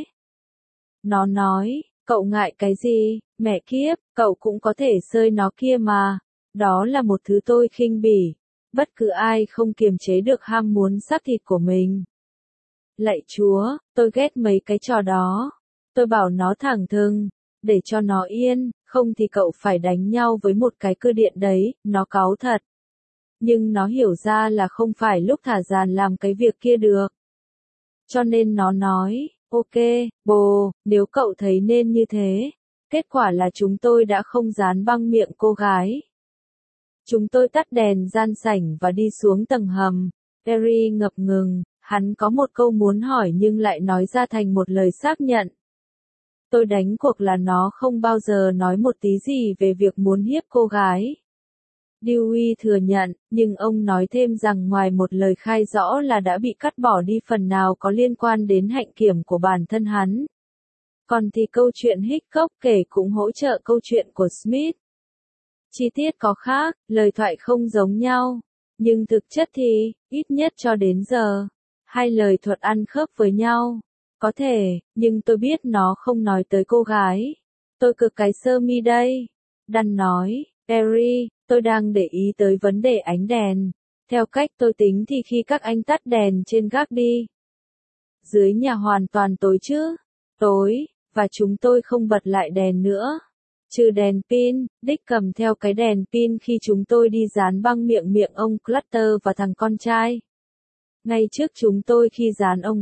Nó nói, cậu ngại cái gì, mẹ kiếp, cậu cũng có thể sơi nó kia mà. Đó là một thứ tôi khinh bỉ. Bất cứ ai không kiềm chế được ham muốn xác thịt của mình. Lạy Chúa, tôi ghét mấy cái trò đó. Tôi bảo nó thẳng thừng, để cho nó yên, không thì cậu phải đánh nhau với một cái cơ điện đấy, nó cáu thật. Nhưng nó hiểu ra là không phải lúc thả dàn làm cái việc kia được. Cho nên nó nói, ok, bồ, nếu cậu thấy nên như thế. Kết quả là chúng tôi đã không dán băng miệng cô gái. Chúng tôi tắt đèn gian sảnh và đi xuống tầng hầm. Perry ngập ngừng, hắn có một câu muốn hỏi nhưng lại nói ra thành một lời xác nhận. Tôi đánh cuộc là nó không bao giờ nói một tí gì về việc muốn hiếp cô gái. Dewey thừa nhận, nhưng ông nói thêm rằng ngoài một lời khai rõ là đã bị cắt bỏ đi phần nào có liên quan đến hạnh kiểm của bản thân hắn. Còn thì câu chuyện Hickok kể cũng hỗ trợ câu chuyện của Smith. Chi tiết có khác, lời thoại không giống nhau, nhưng thực chất thì, ít nhất cho đến giờ, hai lời thuật ăn khớp với nhau. Có thể, nhưng tôi biết nó không nói tới cô gái. Tôi cực cái sơ mi đây. Đan nói, Perry, tôi đang để ý tới vấn đề ánh đèn. Theo cách tôi tính thì khi các anh tắt đèn trên gác đi. Dưới nhà hoàn toàn tối chứ? Tối, và chúng tôi không bật lại đèn nữa. Trừ đèn pin, Đích cầm theo cái đèn pin khi chúng tôi đi dán băng miệng ông Clutter và thằng con trai. Ngay trước chúng tôi khi dán ông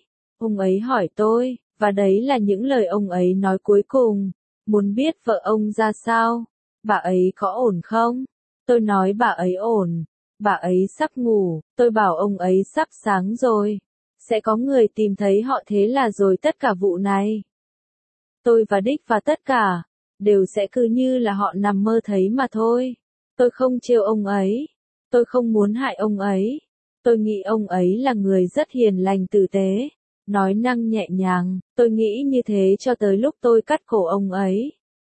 ấy hỏi tôi, và đấy là những lời ông ấy nói cuối cùng, muốn biết vợ ông ra sao, bà ấy có ổn không? Tôi nói bà ấy ổn, bà ấy sắp ngủ, tôi bảo ông ấy sắp sáng rồi, sẽ có người tìm thấy họ thế là rồi tất cả vụ này. Tôi và Đích và tất cả, đều sẽ cứ như là họ nằm mơ thấy mà thôi. Tôi không trêu ông ấy, tôi không muốn hại ông ấy, tôi nghĩ ông ấy là người rất hiền lành tử tế. Nói năng nhẹ nhàng, tôi nghĩ như thế cho tới lúc tôi cắt cổ ông ấy.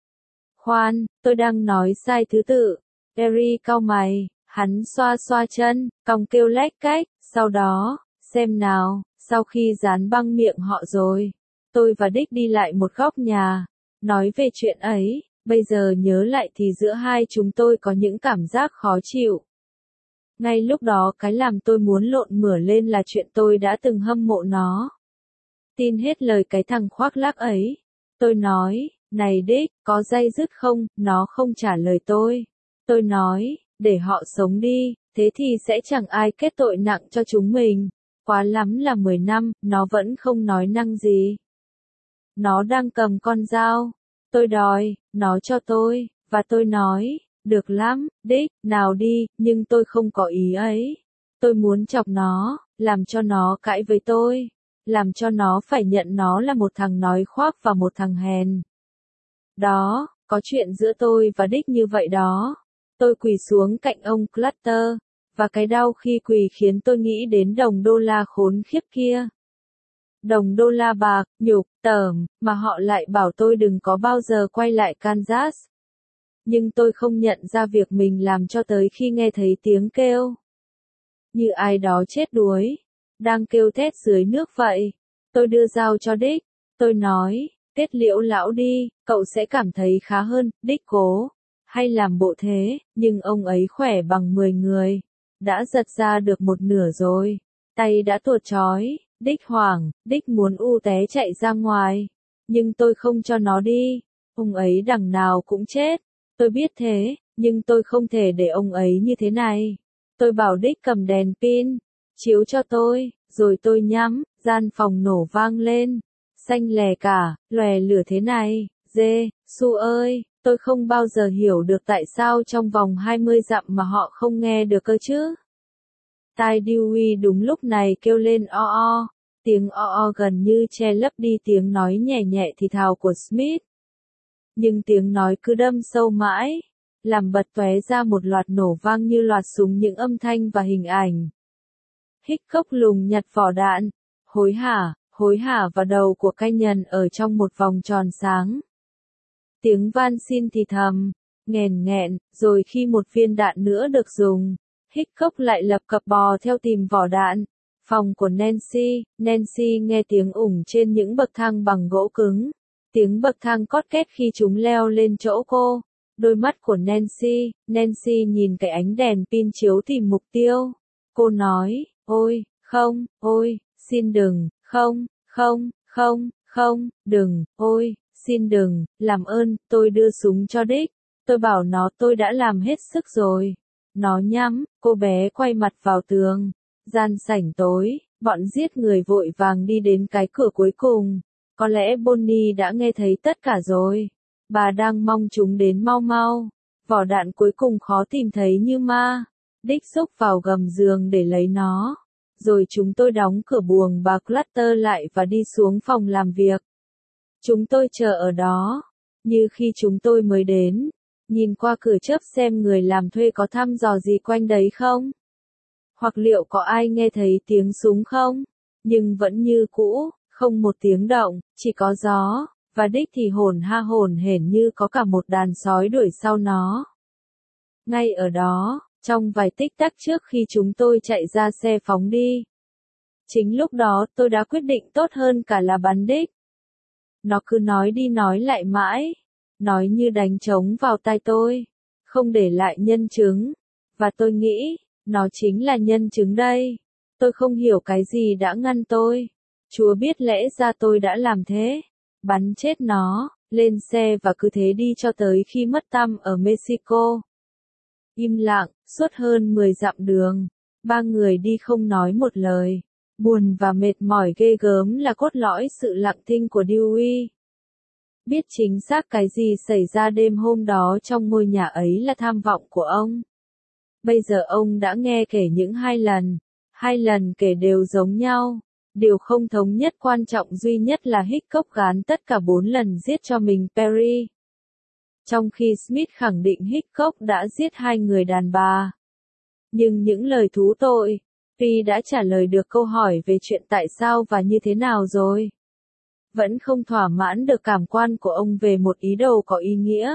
Khoan, tôi đang nói sai thứ tự. Perry cau mày, hắn xoa xoa chân, cong kêu lách cách, sau đó, xem nào, sau khi dán băng miệng họ rồi. Tôi và Đích đi lại một góc nhà, nói về chuyện ấy, bây giờ nhớ lại thì giữa hai chúng tôi có những cảm giác khó chịu. Ngay lúc đó cái làm tôi muốn lộn mửa lên là chuyện tôi đã từng hâm mộ nó. Tin hết lời cái thằng khoác lác ấy. Tôi nói, này Đích, có day dứt không? Nó không trả lời tôi. Tôi nói, để họ sống đi, thế thì sẽ chẳng ai kết tội nặng cho chúng mình. Quá lắm là 10 năm, nó vẫn không nói năng gì. Nó đang cầm con dao. Tôi đòi, nó cho tôi, và tôi nói, được lắm, Đích, nào đi, nhưng tôi không có ý ấy. Tôi muốn chọc nó, làm cho nó cãi với tôi. làm cho nó phải nhận nó là một thằng nói khoác và một thằng hèn. Đó, có chuyện giữa tôi và Dick như vậy đó. Tôi quỳ xuống cạnh ông Clutter, và cái đau khi quỳ khiến tôi nghĩ đến đồng đô la khốn khiếp kia. Đồng đô la bạc, nhục, tởm, mà họ lại bảo tôi đừng có bao giờ quay lại Kansas. Nhưng tôi không nhận ra việc mình làm cho tới khi nghe thấy tiếng kêu. Như ai đó chết đuối, đang kêu thét dưới nước vậy. Tôi đưa dao cho Dick. Tôi nói, kết liễu lão đi, cậu sẽ cảm thấy khá hơn. Dick cố, hay làm bộ thế, nhưng ông ấy khỏe bằng 10 người. Đã giật ra được một nửa rồi. Tay đã tuột trói. Dick hoảng, Dick muốn té chạy ra ngoài. Nhưng tôi không cho nó đi. Ông ấy đằng nào cũng chết. Tôi biết thế, nhưng tôi không thể để ông ấy như thế này. Tôi bảo Dick cầm đèn pin, chiếu cho tôi, rồi tôi nhắm, gian phòng nổ vang lên. Xanh lè cả, lòe lửa thế này, Su ơi, tôi không bao giờ hiểu được tại sao trong vòng 20 dặm mà họ không nghe được cơ chứ. Tai Dewey đúng lúc này kêu lên o o, tiếng o o gần như che lấp đi tiếng nói nhẹ nhẹ thì thào của Smith. Nhưng tiếng nói cứ đâm sâu mãi, làm bật tóe ra một loạt nổ vang như loạt súng những âm thanh và hình ảnh. Hickok lùng nhặt vỏ đạn, hối hả vào đầu của Canyon ở trong một vòng tròn sáng. Tiếng van xin thì thầm, nghèn nghẹn, rồi khi một viên đạn nữa được dùng, Hickok lại lập cập bò theo tìm vỏ đạn. Phòng của Nancy nghe tiếng ủng trên những bậc thang bằng gỗ cứng. Tiếng bậc thang cót két khi chúng leo lên chỗ cô. Đôi mắt của Nancy nhìn cái ánh đèn pin chiếu tìm mục tiêu. Cô nói, ôi, xin đừng, không, đừng, ôi, xin đừng, làm ơn, tôi đưa súng cho Dick. Tôi bảo nó tôi đã làm hết sức rồi. Nó nhắm, cô bé quay mặt vào tường. Gian sảnh tối, bọn giết người vội vàng đi đến cái cửa cuối cùng. Có lẽ Bonnie đã nghe thấy tất cả rồi. Bà đang mong chúng đến mau mau. Vỏ đạn cuối cùng khó tìm thấy như ma. Dick xúc vào gầm giường để lấy nó. Rồi chúng tôi đóng cửa buồng bà Clutter lại và đi xuống phòng làm việc. Chúng tôi chờ ở đó. Như khi chúng tôi mới đến. Nhìn qua cửa chớp xem người làm thuê có thăm dò gì quanh đấy không? Hoặc liệu có ai nghe thấy tiếng súng không? Nhưng vẫn như cũ, không một tiếng động, chỉ có gió, và Dick thì hổn hển như có cả một đàn sói đuổi sau nó. Ngay ở đó, trong vài tích tắc trước khi chúng tôi chạy ra xe phóng đi. Chính lúc đó tôi đã quyết định tốt hơn cả là bắn Dick. Nó cứ nói đi nói lại mãi, nói như đánh trống vào tai tôi, không để lại nhân chứng. Và tôi nghĩ, nó chính là nhân chứng đây. Tôi không hiểu cái gì đã ngăn tôi. Chúa biết lẽ ra tôi đã làm thế. Bắn chết nó, lên xe và cứ thế đi cho tới khi mất tăm ở Mexico. Im lặng, suốt hơn 10 dặm đường. Ba người đi không nói một lời. Buồn và mệt mỏi ghê gớm là cốt lõi sự lặng thinh của Dewey. Biết chính xác cái gì xảy ra đêm hôm đó trong ngôi nhà ấy là tham vọng của ông. Bây giờ ông đã nghe kể những 2 lần kể đều giống nhau. Điều không thống nhất quan trọng duy nhất là Hickok gán tất cả 4 lần giết cho mình Perry. Trong khi Smith khẳng định Hickok đã giết 2 người đàn bà. Nhưng những lời thú tội, Pi đã trả lời được câu hỏi về chuyện tại sao và như thế nào rồi. Vẫn không thỏa mãn được cảm quan của ông về một ý đồ có ý nghĩa.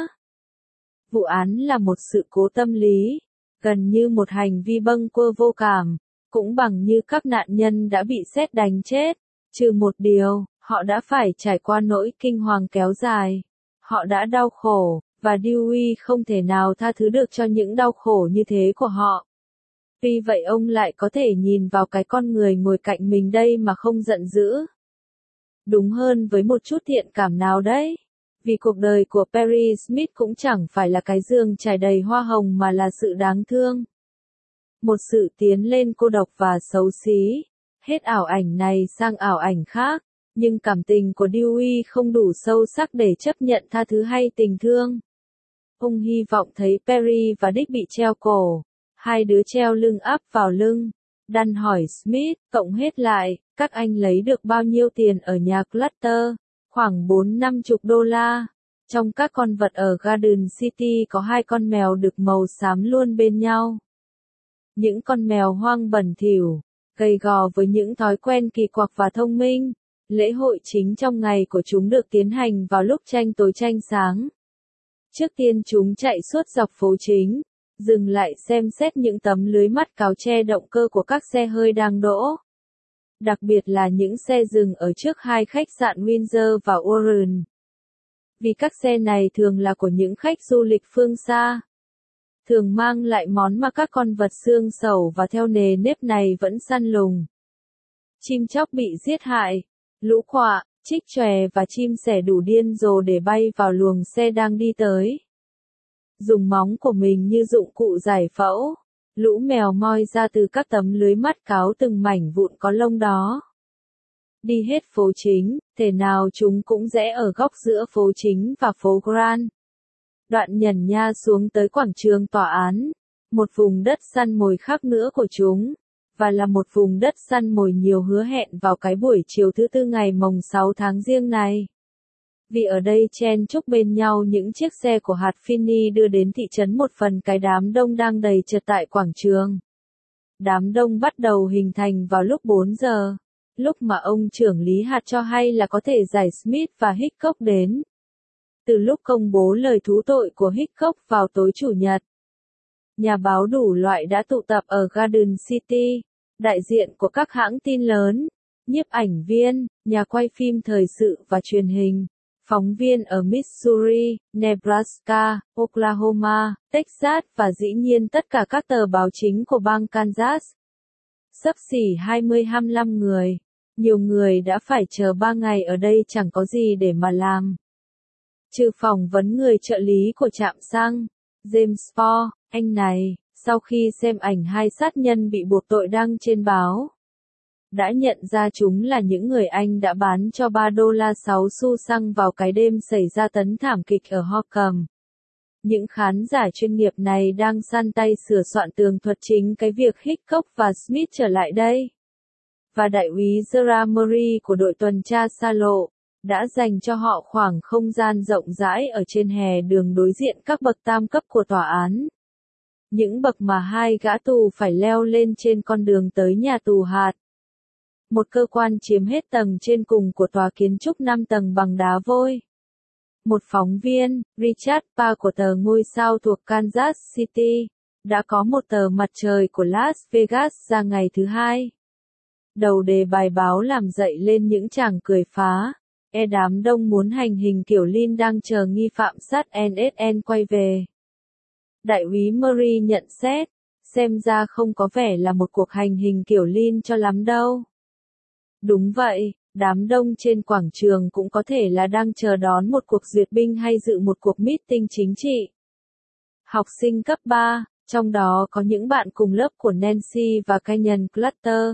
Vụ án là một sự cố tâm lý, gần như một hành vi bâng quơ vô cảm, cũng bằng như các nạn nhân đã bị sét đánh chết, trừ một điều, họ đã phải trải qua nỗi kinh hoàng kéo dài. Họ đã đau khổ, và Dewey không thể nào tha thứ được cho những đau khổ như thế của họ. Vì vậy ông lại có thể nhìn vào cái con người ngồi cạnh mình đây mà không giận dữ. Đúng hơn với một chút thiện cảm nào đấy. Vì cuộc đời của Perry Smith cũng chẳng phải là cái giường trải đầy hoa hồng mà là sự đáng thương. Một sự tiến lên cô độc và xấu xí. Hết ảo ảnh này sang ảo ảnh khác. Nhưng cảm tình của Dewey không đủ sâu sắc để chấp nhận tha thứ hay tình thương. Ông hy vọng thấy Perry và Dick bị treo cổ. 2 đứa treo lưng áp vào lưng. Dan hỏi Smith, cộng hết lại, các anh lấy được bao nhiêu tiền ở nhà Clutter? Khoảng 4-50 đô la. Trong các con vật ở Garden City có 2 con mèo đực màu xám luôn bên nhau. Những con mèo hoang bẩn thỉu, gầy gò với những thói quen kỳ quặc và thông minh. Lễ hội chính trong ngày của chúng được tiến hành vào lúc tranh tối tranh sáng. Trước tiên chúng chạy suốt dọc phố chính, dừng lại xem xét những tấm lưới mắt cáo che động cơ của các xe hơi đang đỗ. Đặc biệt là những xe dừng ở trước 2 khách sạn Windsor và Warren. Vì các xe này thường là của những khách du lịch phương xa. Thường mang lại món mà các con vật xương sầu và theo nề nếp này vẫn săn lùng. Chim chóc bị giết hại, lũ quạ, trích chòe và chim sẻ đủ điên rồ để bay vào luồng xe đang đi tới. Dùng móng của mình như dụng cụ giải phẫu, lũ mèo moi ra từ các tấm lưới mắt cáo từng mảnh vụn có lông đó. Đi hết phố chính, thể nào chúng cũng rẽ ở góc giữa phố chính và phố Grand. Đoạn nhẩn nha xuống tới quảng trường tòa án, một vùng đất săn mồi khác nữa của chúng, và là một vùng đất săn mồi nhiều hứa hẹn vào cái buổi chiều thứ Tư ngày mồng 6 tháng Giêng này. Vì ở đây chen chúc bên nhau những chiếc xe của hạt Finney đưa đến thị trấn một phần cái đám đông đang đầy chật tại quảng trường. Đám đông bắt đầu hình thành vào lúc 4 giờ, lúc mà ông trưởng lý hạt cho hay là có thể giải Smith và Hickok đến. Từ lúc công bố lời thú tội của Hickok vào tối Chủ nhật, nhà báo đủ loại đã tụ tập ở Garden City, đại diện của các hãng tin lớn, nhiếp ảnh viên, nhà quay phim thời sự và truyền hình, phóng viên ở Missouri, Nebraska, Oklahoma, Texas và dĩ nhiên tất cả các tờ báo chính của bang Kansas. Xấp xỉ 20-25 người. Nhiều người đã phải chờ 3 ngày ở đây chẳng có gì để mà làm. Trừ phỏng vấn người trợ lý của trạm xăng, James Ford, anh này, sau khi xem ảnh 2 sát nhân bị buộc tội đăng trên báo, đã nhận ra chúng là những người Anh đã bán cho 3 đô la 6 xu xăng vào cái đêm xảy ra tấn thảm kịch ở Horcombe. Những khán giả chuyên nghiệp này đang săn tay sửa soạn tường thuật chính cái việc Hickok và Smith trở lại đây. Và đại úy Gerard Murray của đội tuần tra xa lộ đã dành cho họ khoảng không gian rộng rãi ở trên hè đường đối diện các bậc tam cấp của tòa án. Những bậc mà 2 gã tù phải leo lên trên con đường tới nhà tù hạt. Một cơ quan chiếm hết tầng trên cùng của tòa kiến trúc 5 tầng bằng đá vôi. Một phóng viên, Richard Parr của tờ Ngôi sao thuộc Kansas City, đã có một tờ Mặt trời của Las Vegas ra ngày thứ Hai. Đầu đề bài báo làm dậy lên những tràng cười phá. Đám đông muốn hành hình kiểu Lin đang chờ nghi phạm sát NSN quay về. Đại úy Murray nhận xét, xem ra không có vẻ là một cuộc hành hình kiểu Lin cho lắm đâu. Đúng vậy, đám đông trên quảng trường cũng có thể là đang chờ đón một cuộc duyệt binh hay dự một cuộc meeting chính trị. Học sinh cấp 3, trong đó có những bạn cùng lớp của Nancy và Canyon Clutter,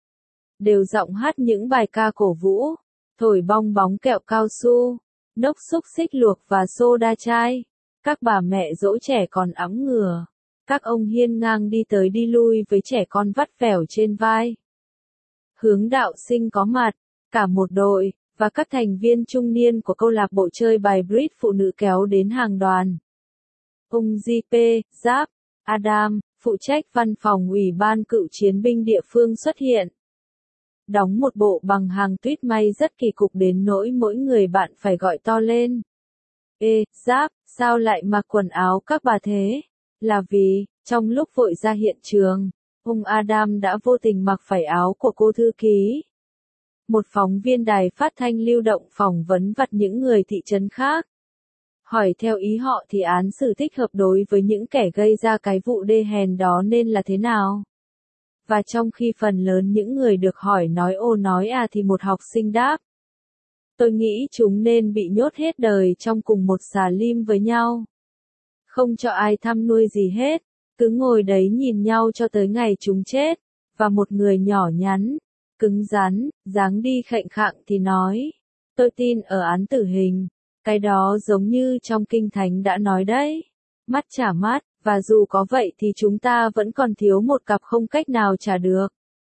đều giọng hát những bài ca cổ vũ, thổi bong bóng kẹo cao su, nốc xúc xích luộc và soda chai. Các bà mẹ dỗ trẻ con ẵm ngửa. Các ông hiên ngang đi tới đi lui với trẻ con vắt vẻo trên vai. Hướng đạo sinh có mặt, cả một đội, và các thành viên trung niên của câu lạc bộ chơi bài bridge phụ nữ kéo đến hàng đoàn. Ông J.P. Giáp, Adam, phụ trách văn phòng ủy ban cựu chiến binh địa phương xuất hiện. Đóng một bộ bằng hàng tuyết may rất kỳ cục đến nỗi mỗi người bạn phải gọi to lên. Ê, Giáp, sao lại mặc quần áo các bà thế? Là vì, trong lúc vội ra hiện trường, ông Adam đã vô tình mặc phải áo của cô thư ký. Một phóng viên đài phát thanh lưu động phỏng vấn vặt những người thị trấn khác. Hỏi theo ý họ thì án xử thích hợp đối với những kẻ gây ra cái vụ đê hèn đó nên là thế nào? Và trong khi phần lớn những người được hỏi nói ô nói à thì một học sinh đáp. Tôi nghĩ chúng nên bị nhốt hết đời trong cùng một xà lim với nhau. Không cho ai thăm nuôi gì hết, cứ ngồi đấy nhìn nhau cho tới ngày chúng chết. Và một người nhỏ nhắn, cứng rắn, dáng đi khệnh khạng thì nói. Tôi tin ở án tử hình. Cái đó giống như trong Kinh Thánh đã nói đấy. Mắt trả mắt, và dù có vậy thì chúng ta vẫn còn thiếu một cặp không cách nào trả được.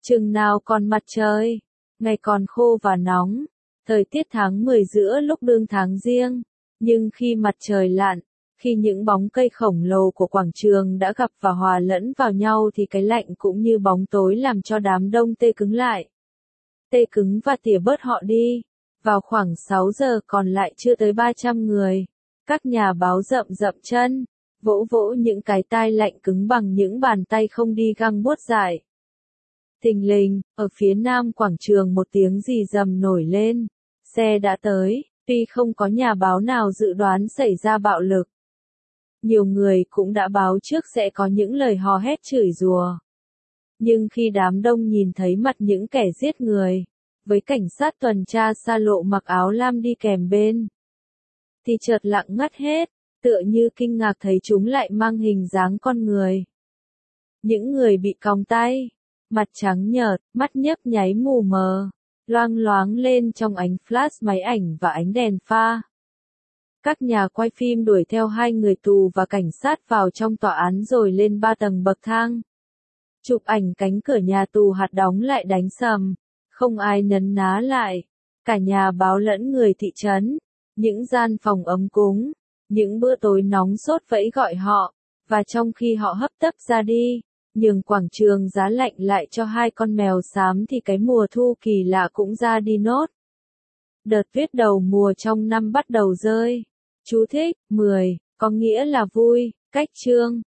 Chừng nào còn mặt trời, ngày còn khô và nóng, thời tiết tháng 10 giữa lúc đương tháng Giêng, nhưng khi mặt trời lặn, khi những bóng cây khổng lồ của quảng trường đã gặp và hòa lẫn vào nhau thì cái lạnh cũng như bóng tối làm cho đám đông tê cứng lại. Tê cứng và tỉa bớt họ đi. Vào khoảng 6 giờ còn lại chưa tới 300 người. Các nhà báo rậm rậm chân, vỗ vỗ những cái tai lạnh cứng bằng những bàn tay không đi găng buốt dại. Thình lình, ở phía nam quảng trường một tiếng rì rầm nổi lên. Xe đã tới, tuy không có nhà báo nào dự đoán xảy ra bạo lực. Nhiều người cũng đã báo trước sẽ có những lời hò hét chửi rủa. Nhưng khi đám đông nhìn thấy mặt những kẻ giết người, với cảnh sát tuần tra xa lộ mặc áo lam đi kèm bên, thì chợt lặng ngắt hết, tựa như kinh ngạc thấy chúng lại mang hình dáng con người. Những người bị còng tay, mặt trắng nhợt, mắt nhấp nháy mù mờ, loang loáng lên trong ánh flash máy ảnh và ánh đèn pha. Các nhà quay phim đuổi theo hai người tù và cảnh sát vào trong tòa án rồi lên 3 tầng bậc thang. Chụp ảnh cánh cửa nhà tù hạt đóng lại đánh sầm, không ai nấn ná lại, cả nhà báo lẫn người thị trấn, những gian phòng ấm cúng, những bữa tối nóng sốt vẫy gọi họ, và trong khi họ hấp tấp ra đi, nhường quảng trường giá lạnh lại cho hai con mèo xám thì cái mùa thu kỳ lạ cũng ra đi nốt. Đợt tuyết đầu mùa trong năm bắt đầu rơi. Chú thích, 10, có nghĩa là vui, cách chương.